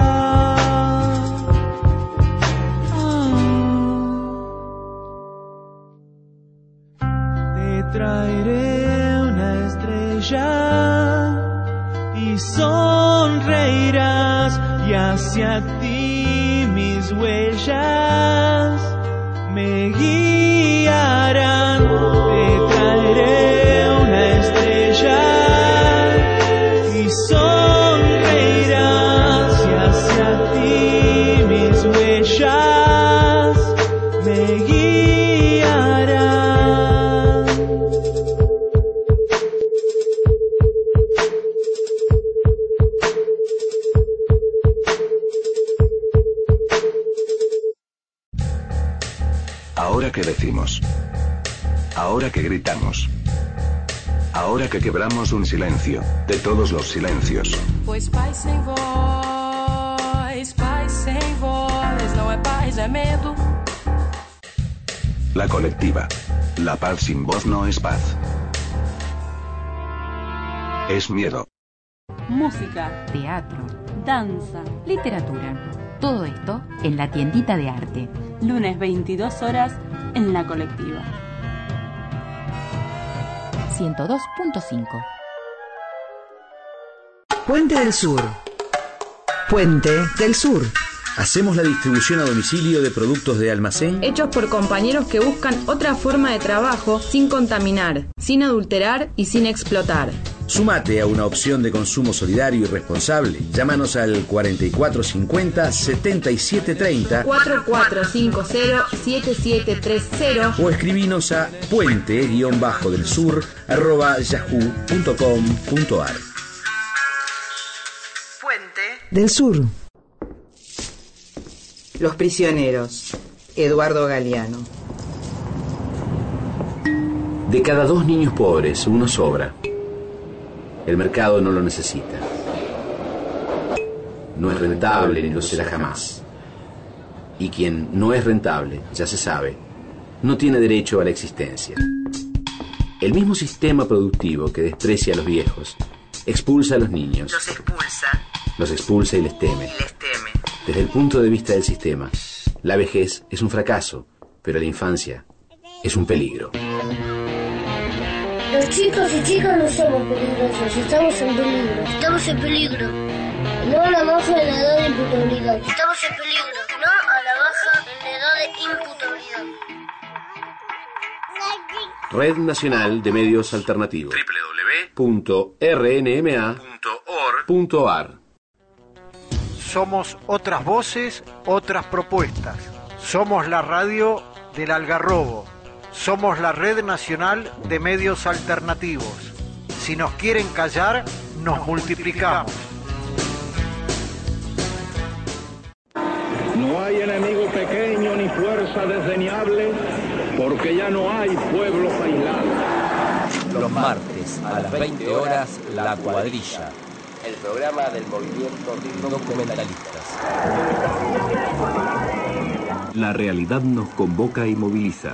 [SPEAKER 7] Te traeré una estrella y sonreirás, y hacia ti mis huellas me guiarán. Te traeré una estrella y sonreirás, y hacia ti mis huellas me guiarán.
[SPEAKER 3] Ahora que decimos, ahora que gritamos, ahora que quebramos un silencio, de todos los silencios.
[SPEAKER 14] Pois paz sem voz, paz sem voz, não é paz, é medo.
[SPEAKER 3] La colectiva. La paz sin voz no es paz. Es miedo.
[SPEAKER 8] Música, teatro, danza, literatura. Todo esto en la tiendita de arte.
[SPEAKER 27] Lunes veintidós horas en La Colectiva.
[SPEAKER 8] ciento dos punto cinco.
[SPEAKER 13] Puente del Sur. Puente del Sur.
[SPEAKER 11] Hacemos la distribución a domicilio de productos de almacén
[SPEAKER 10] hechos por compañeros que buscan otra forma de trabajo sin contaminar, sin adulterar y sin explotar.
[SPEAKER 11] Sumate a una opción de consumo solidario y responsable. Llámanos al cuarenta y cuatro cincuenta setenta y siete treinta
[SPEAKER 10] cuatro cuatro cinco cero siete siete tres cero
[SPEAKER 11] o escribinos a puente-del sur arroba yahoo punto com punto ar.
[SPEAKER 26] Puente
[SPEAKER 13] del Sur.
[SPEAKER 26] Los prisioneros. Eduardo Galeano.
[SPEAKER 11] De cada dos niños pobres, uno sobra. El mercado no lo necesita. No es rentable ni lo será jamás. Y quien no es rentable, ya se sabe, no tiene derecho a la existencia. El mismo sistema productivo que desprecia a los viejos, expulsa a los niños.
[SPEAKER 26] Los expulsa.
[SPEAKER 11] Los expulsa y les teme.
[SPEAKER 26] Y les teme.
[SPEAKER 11] Desde el punto de vista del sistema, la vejez es un fracaso, pero la infancia es un peligro.
[SPEAKER 16] Los chicos y chicas no somos peligrosos, estamos en peligro. Estamos en peligro. No a la baja de la edad de imputabilidad. Estamos en peligro. No a la baja de la edad de imputabilidad.
[SPEAKER 11] Red Nacional de Medios Alternativos. doble u doble u doble u punto r n m a punto org punto a r.
[SPEAKER 17] Somos otras voces, otras propuestas. Somos la radio del Algarrobo. Somos la Red Nacional de Medios Alternativos. Si nos quieren callar, nos multiplicamos.
[SPEAKER 18] No hay enemigo pequeño ni fuerza desdeñable, porque ya no hay pueblos aislados.
[SPEAKER 20] Los martes a las veinte horas, La Cuadrilla, el programa del movimiento de documentalistas.
[SPEAKER 3] La realidad nos convoca y moviliza.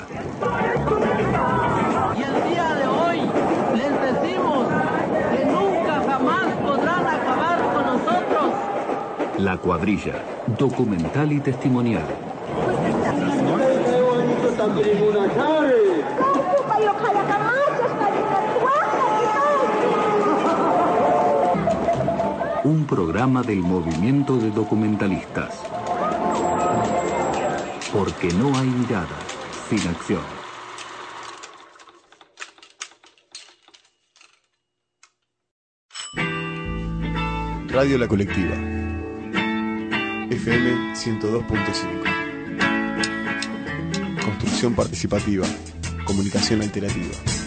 [SPEAKER 19] Y el día de hoy les decimos que nunca jamás podrán acabar con nosotros.
[SPEAKER 3] La Cuadrilla, documental y testimonial. Un programa del movimiento de documentalistas. Porque no hay mirada sin acción.
[SPEAKER 24] Radio La Colectiva. F M ciento dos punto cinco. Construcción participativa. Comunicación alternativa.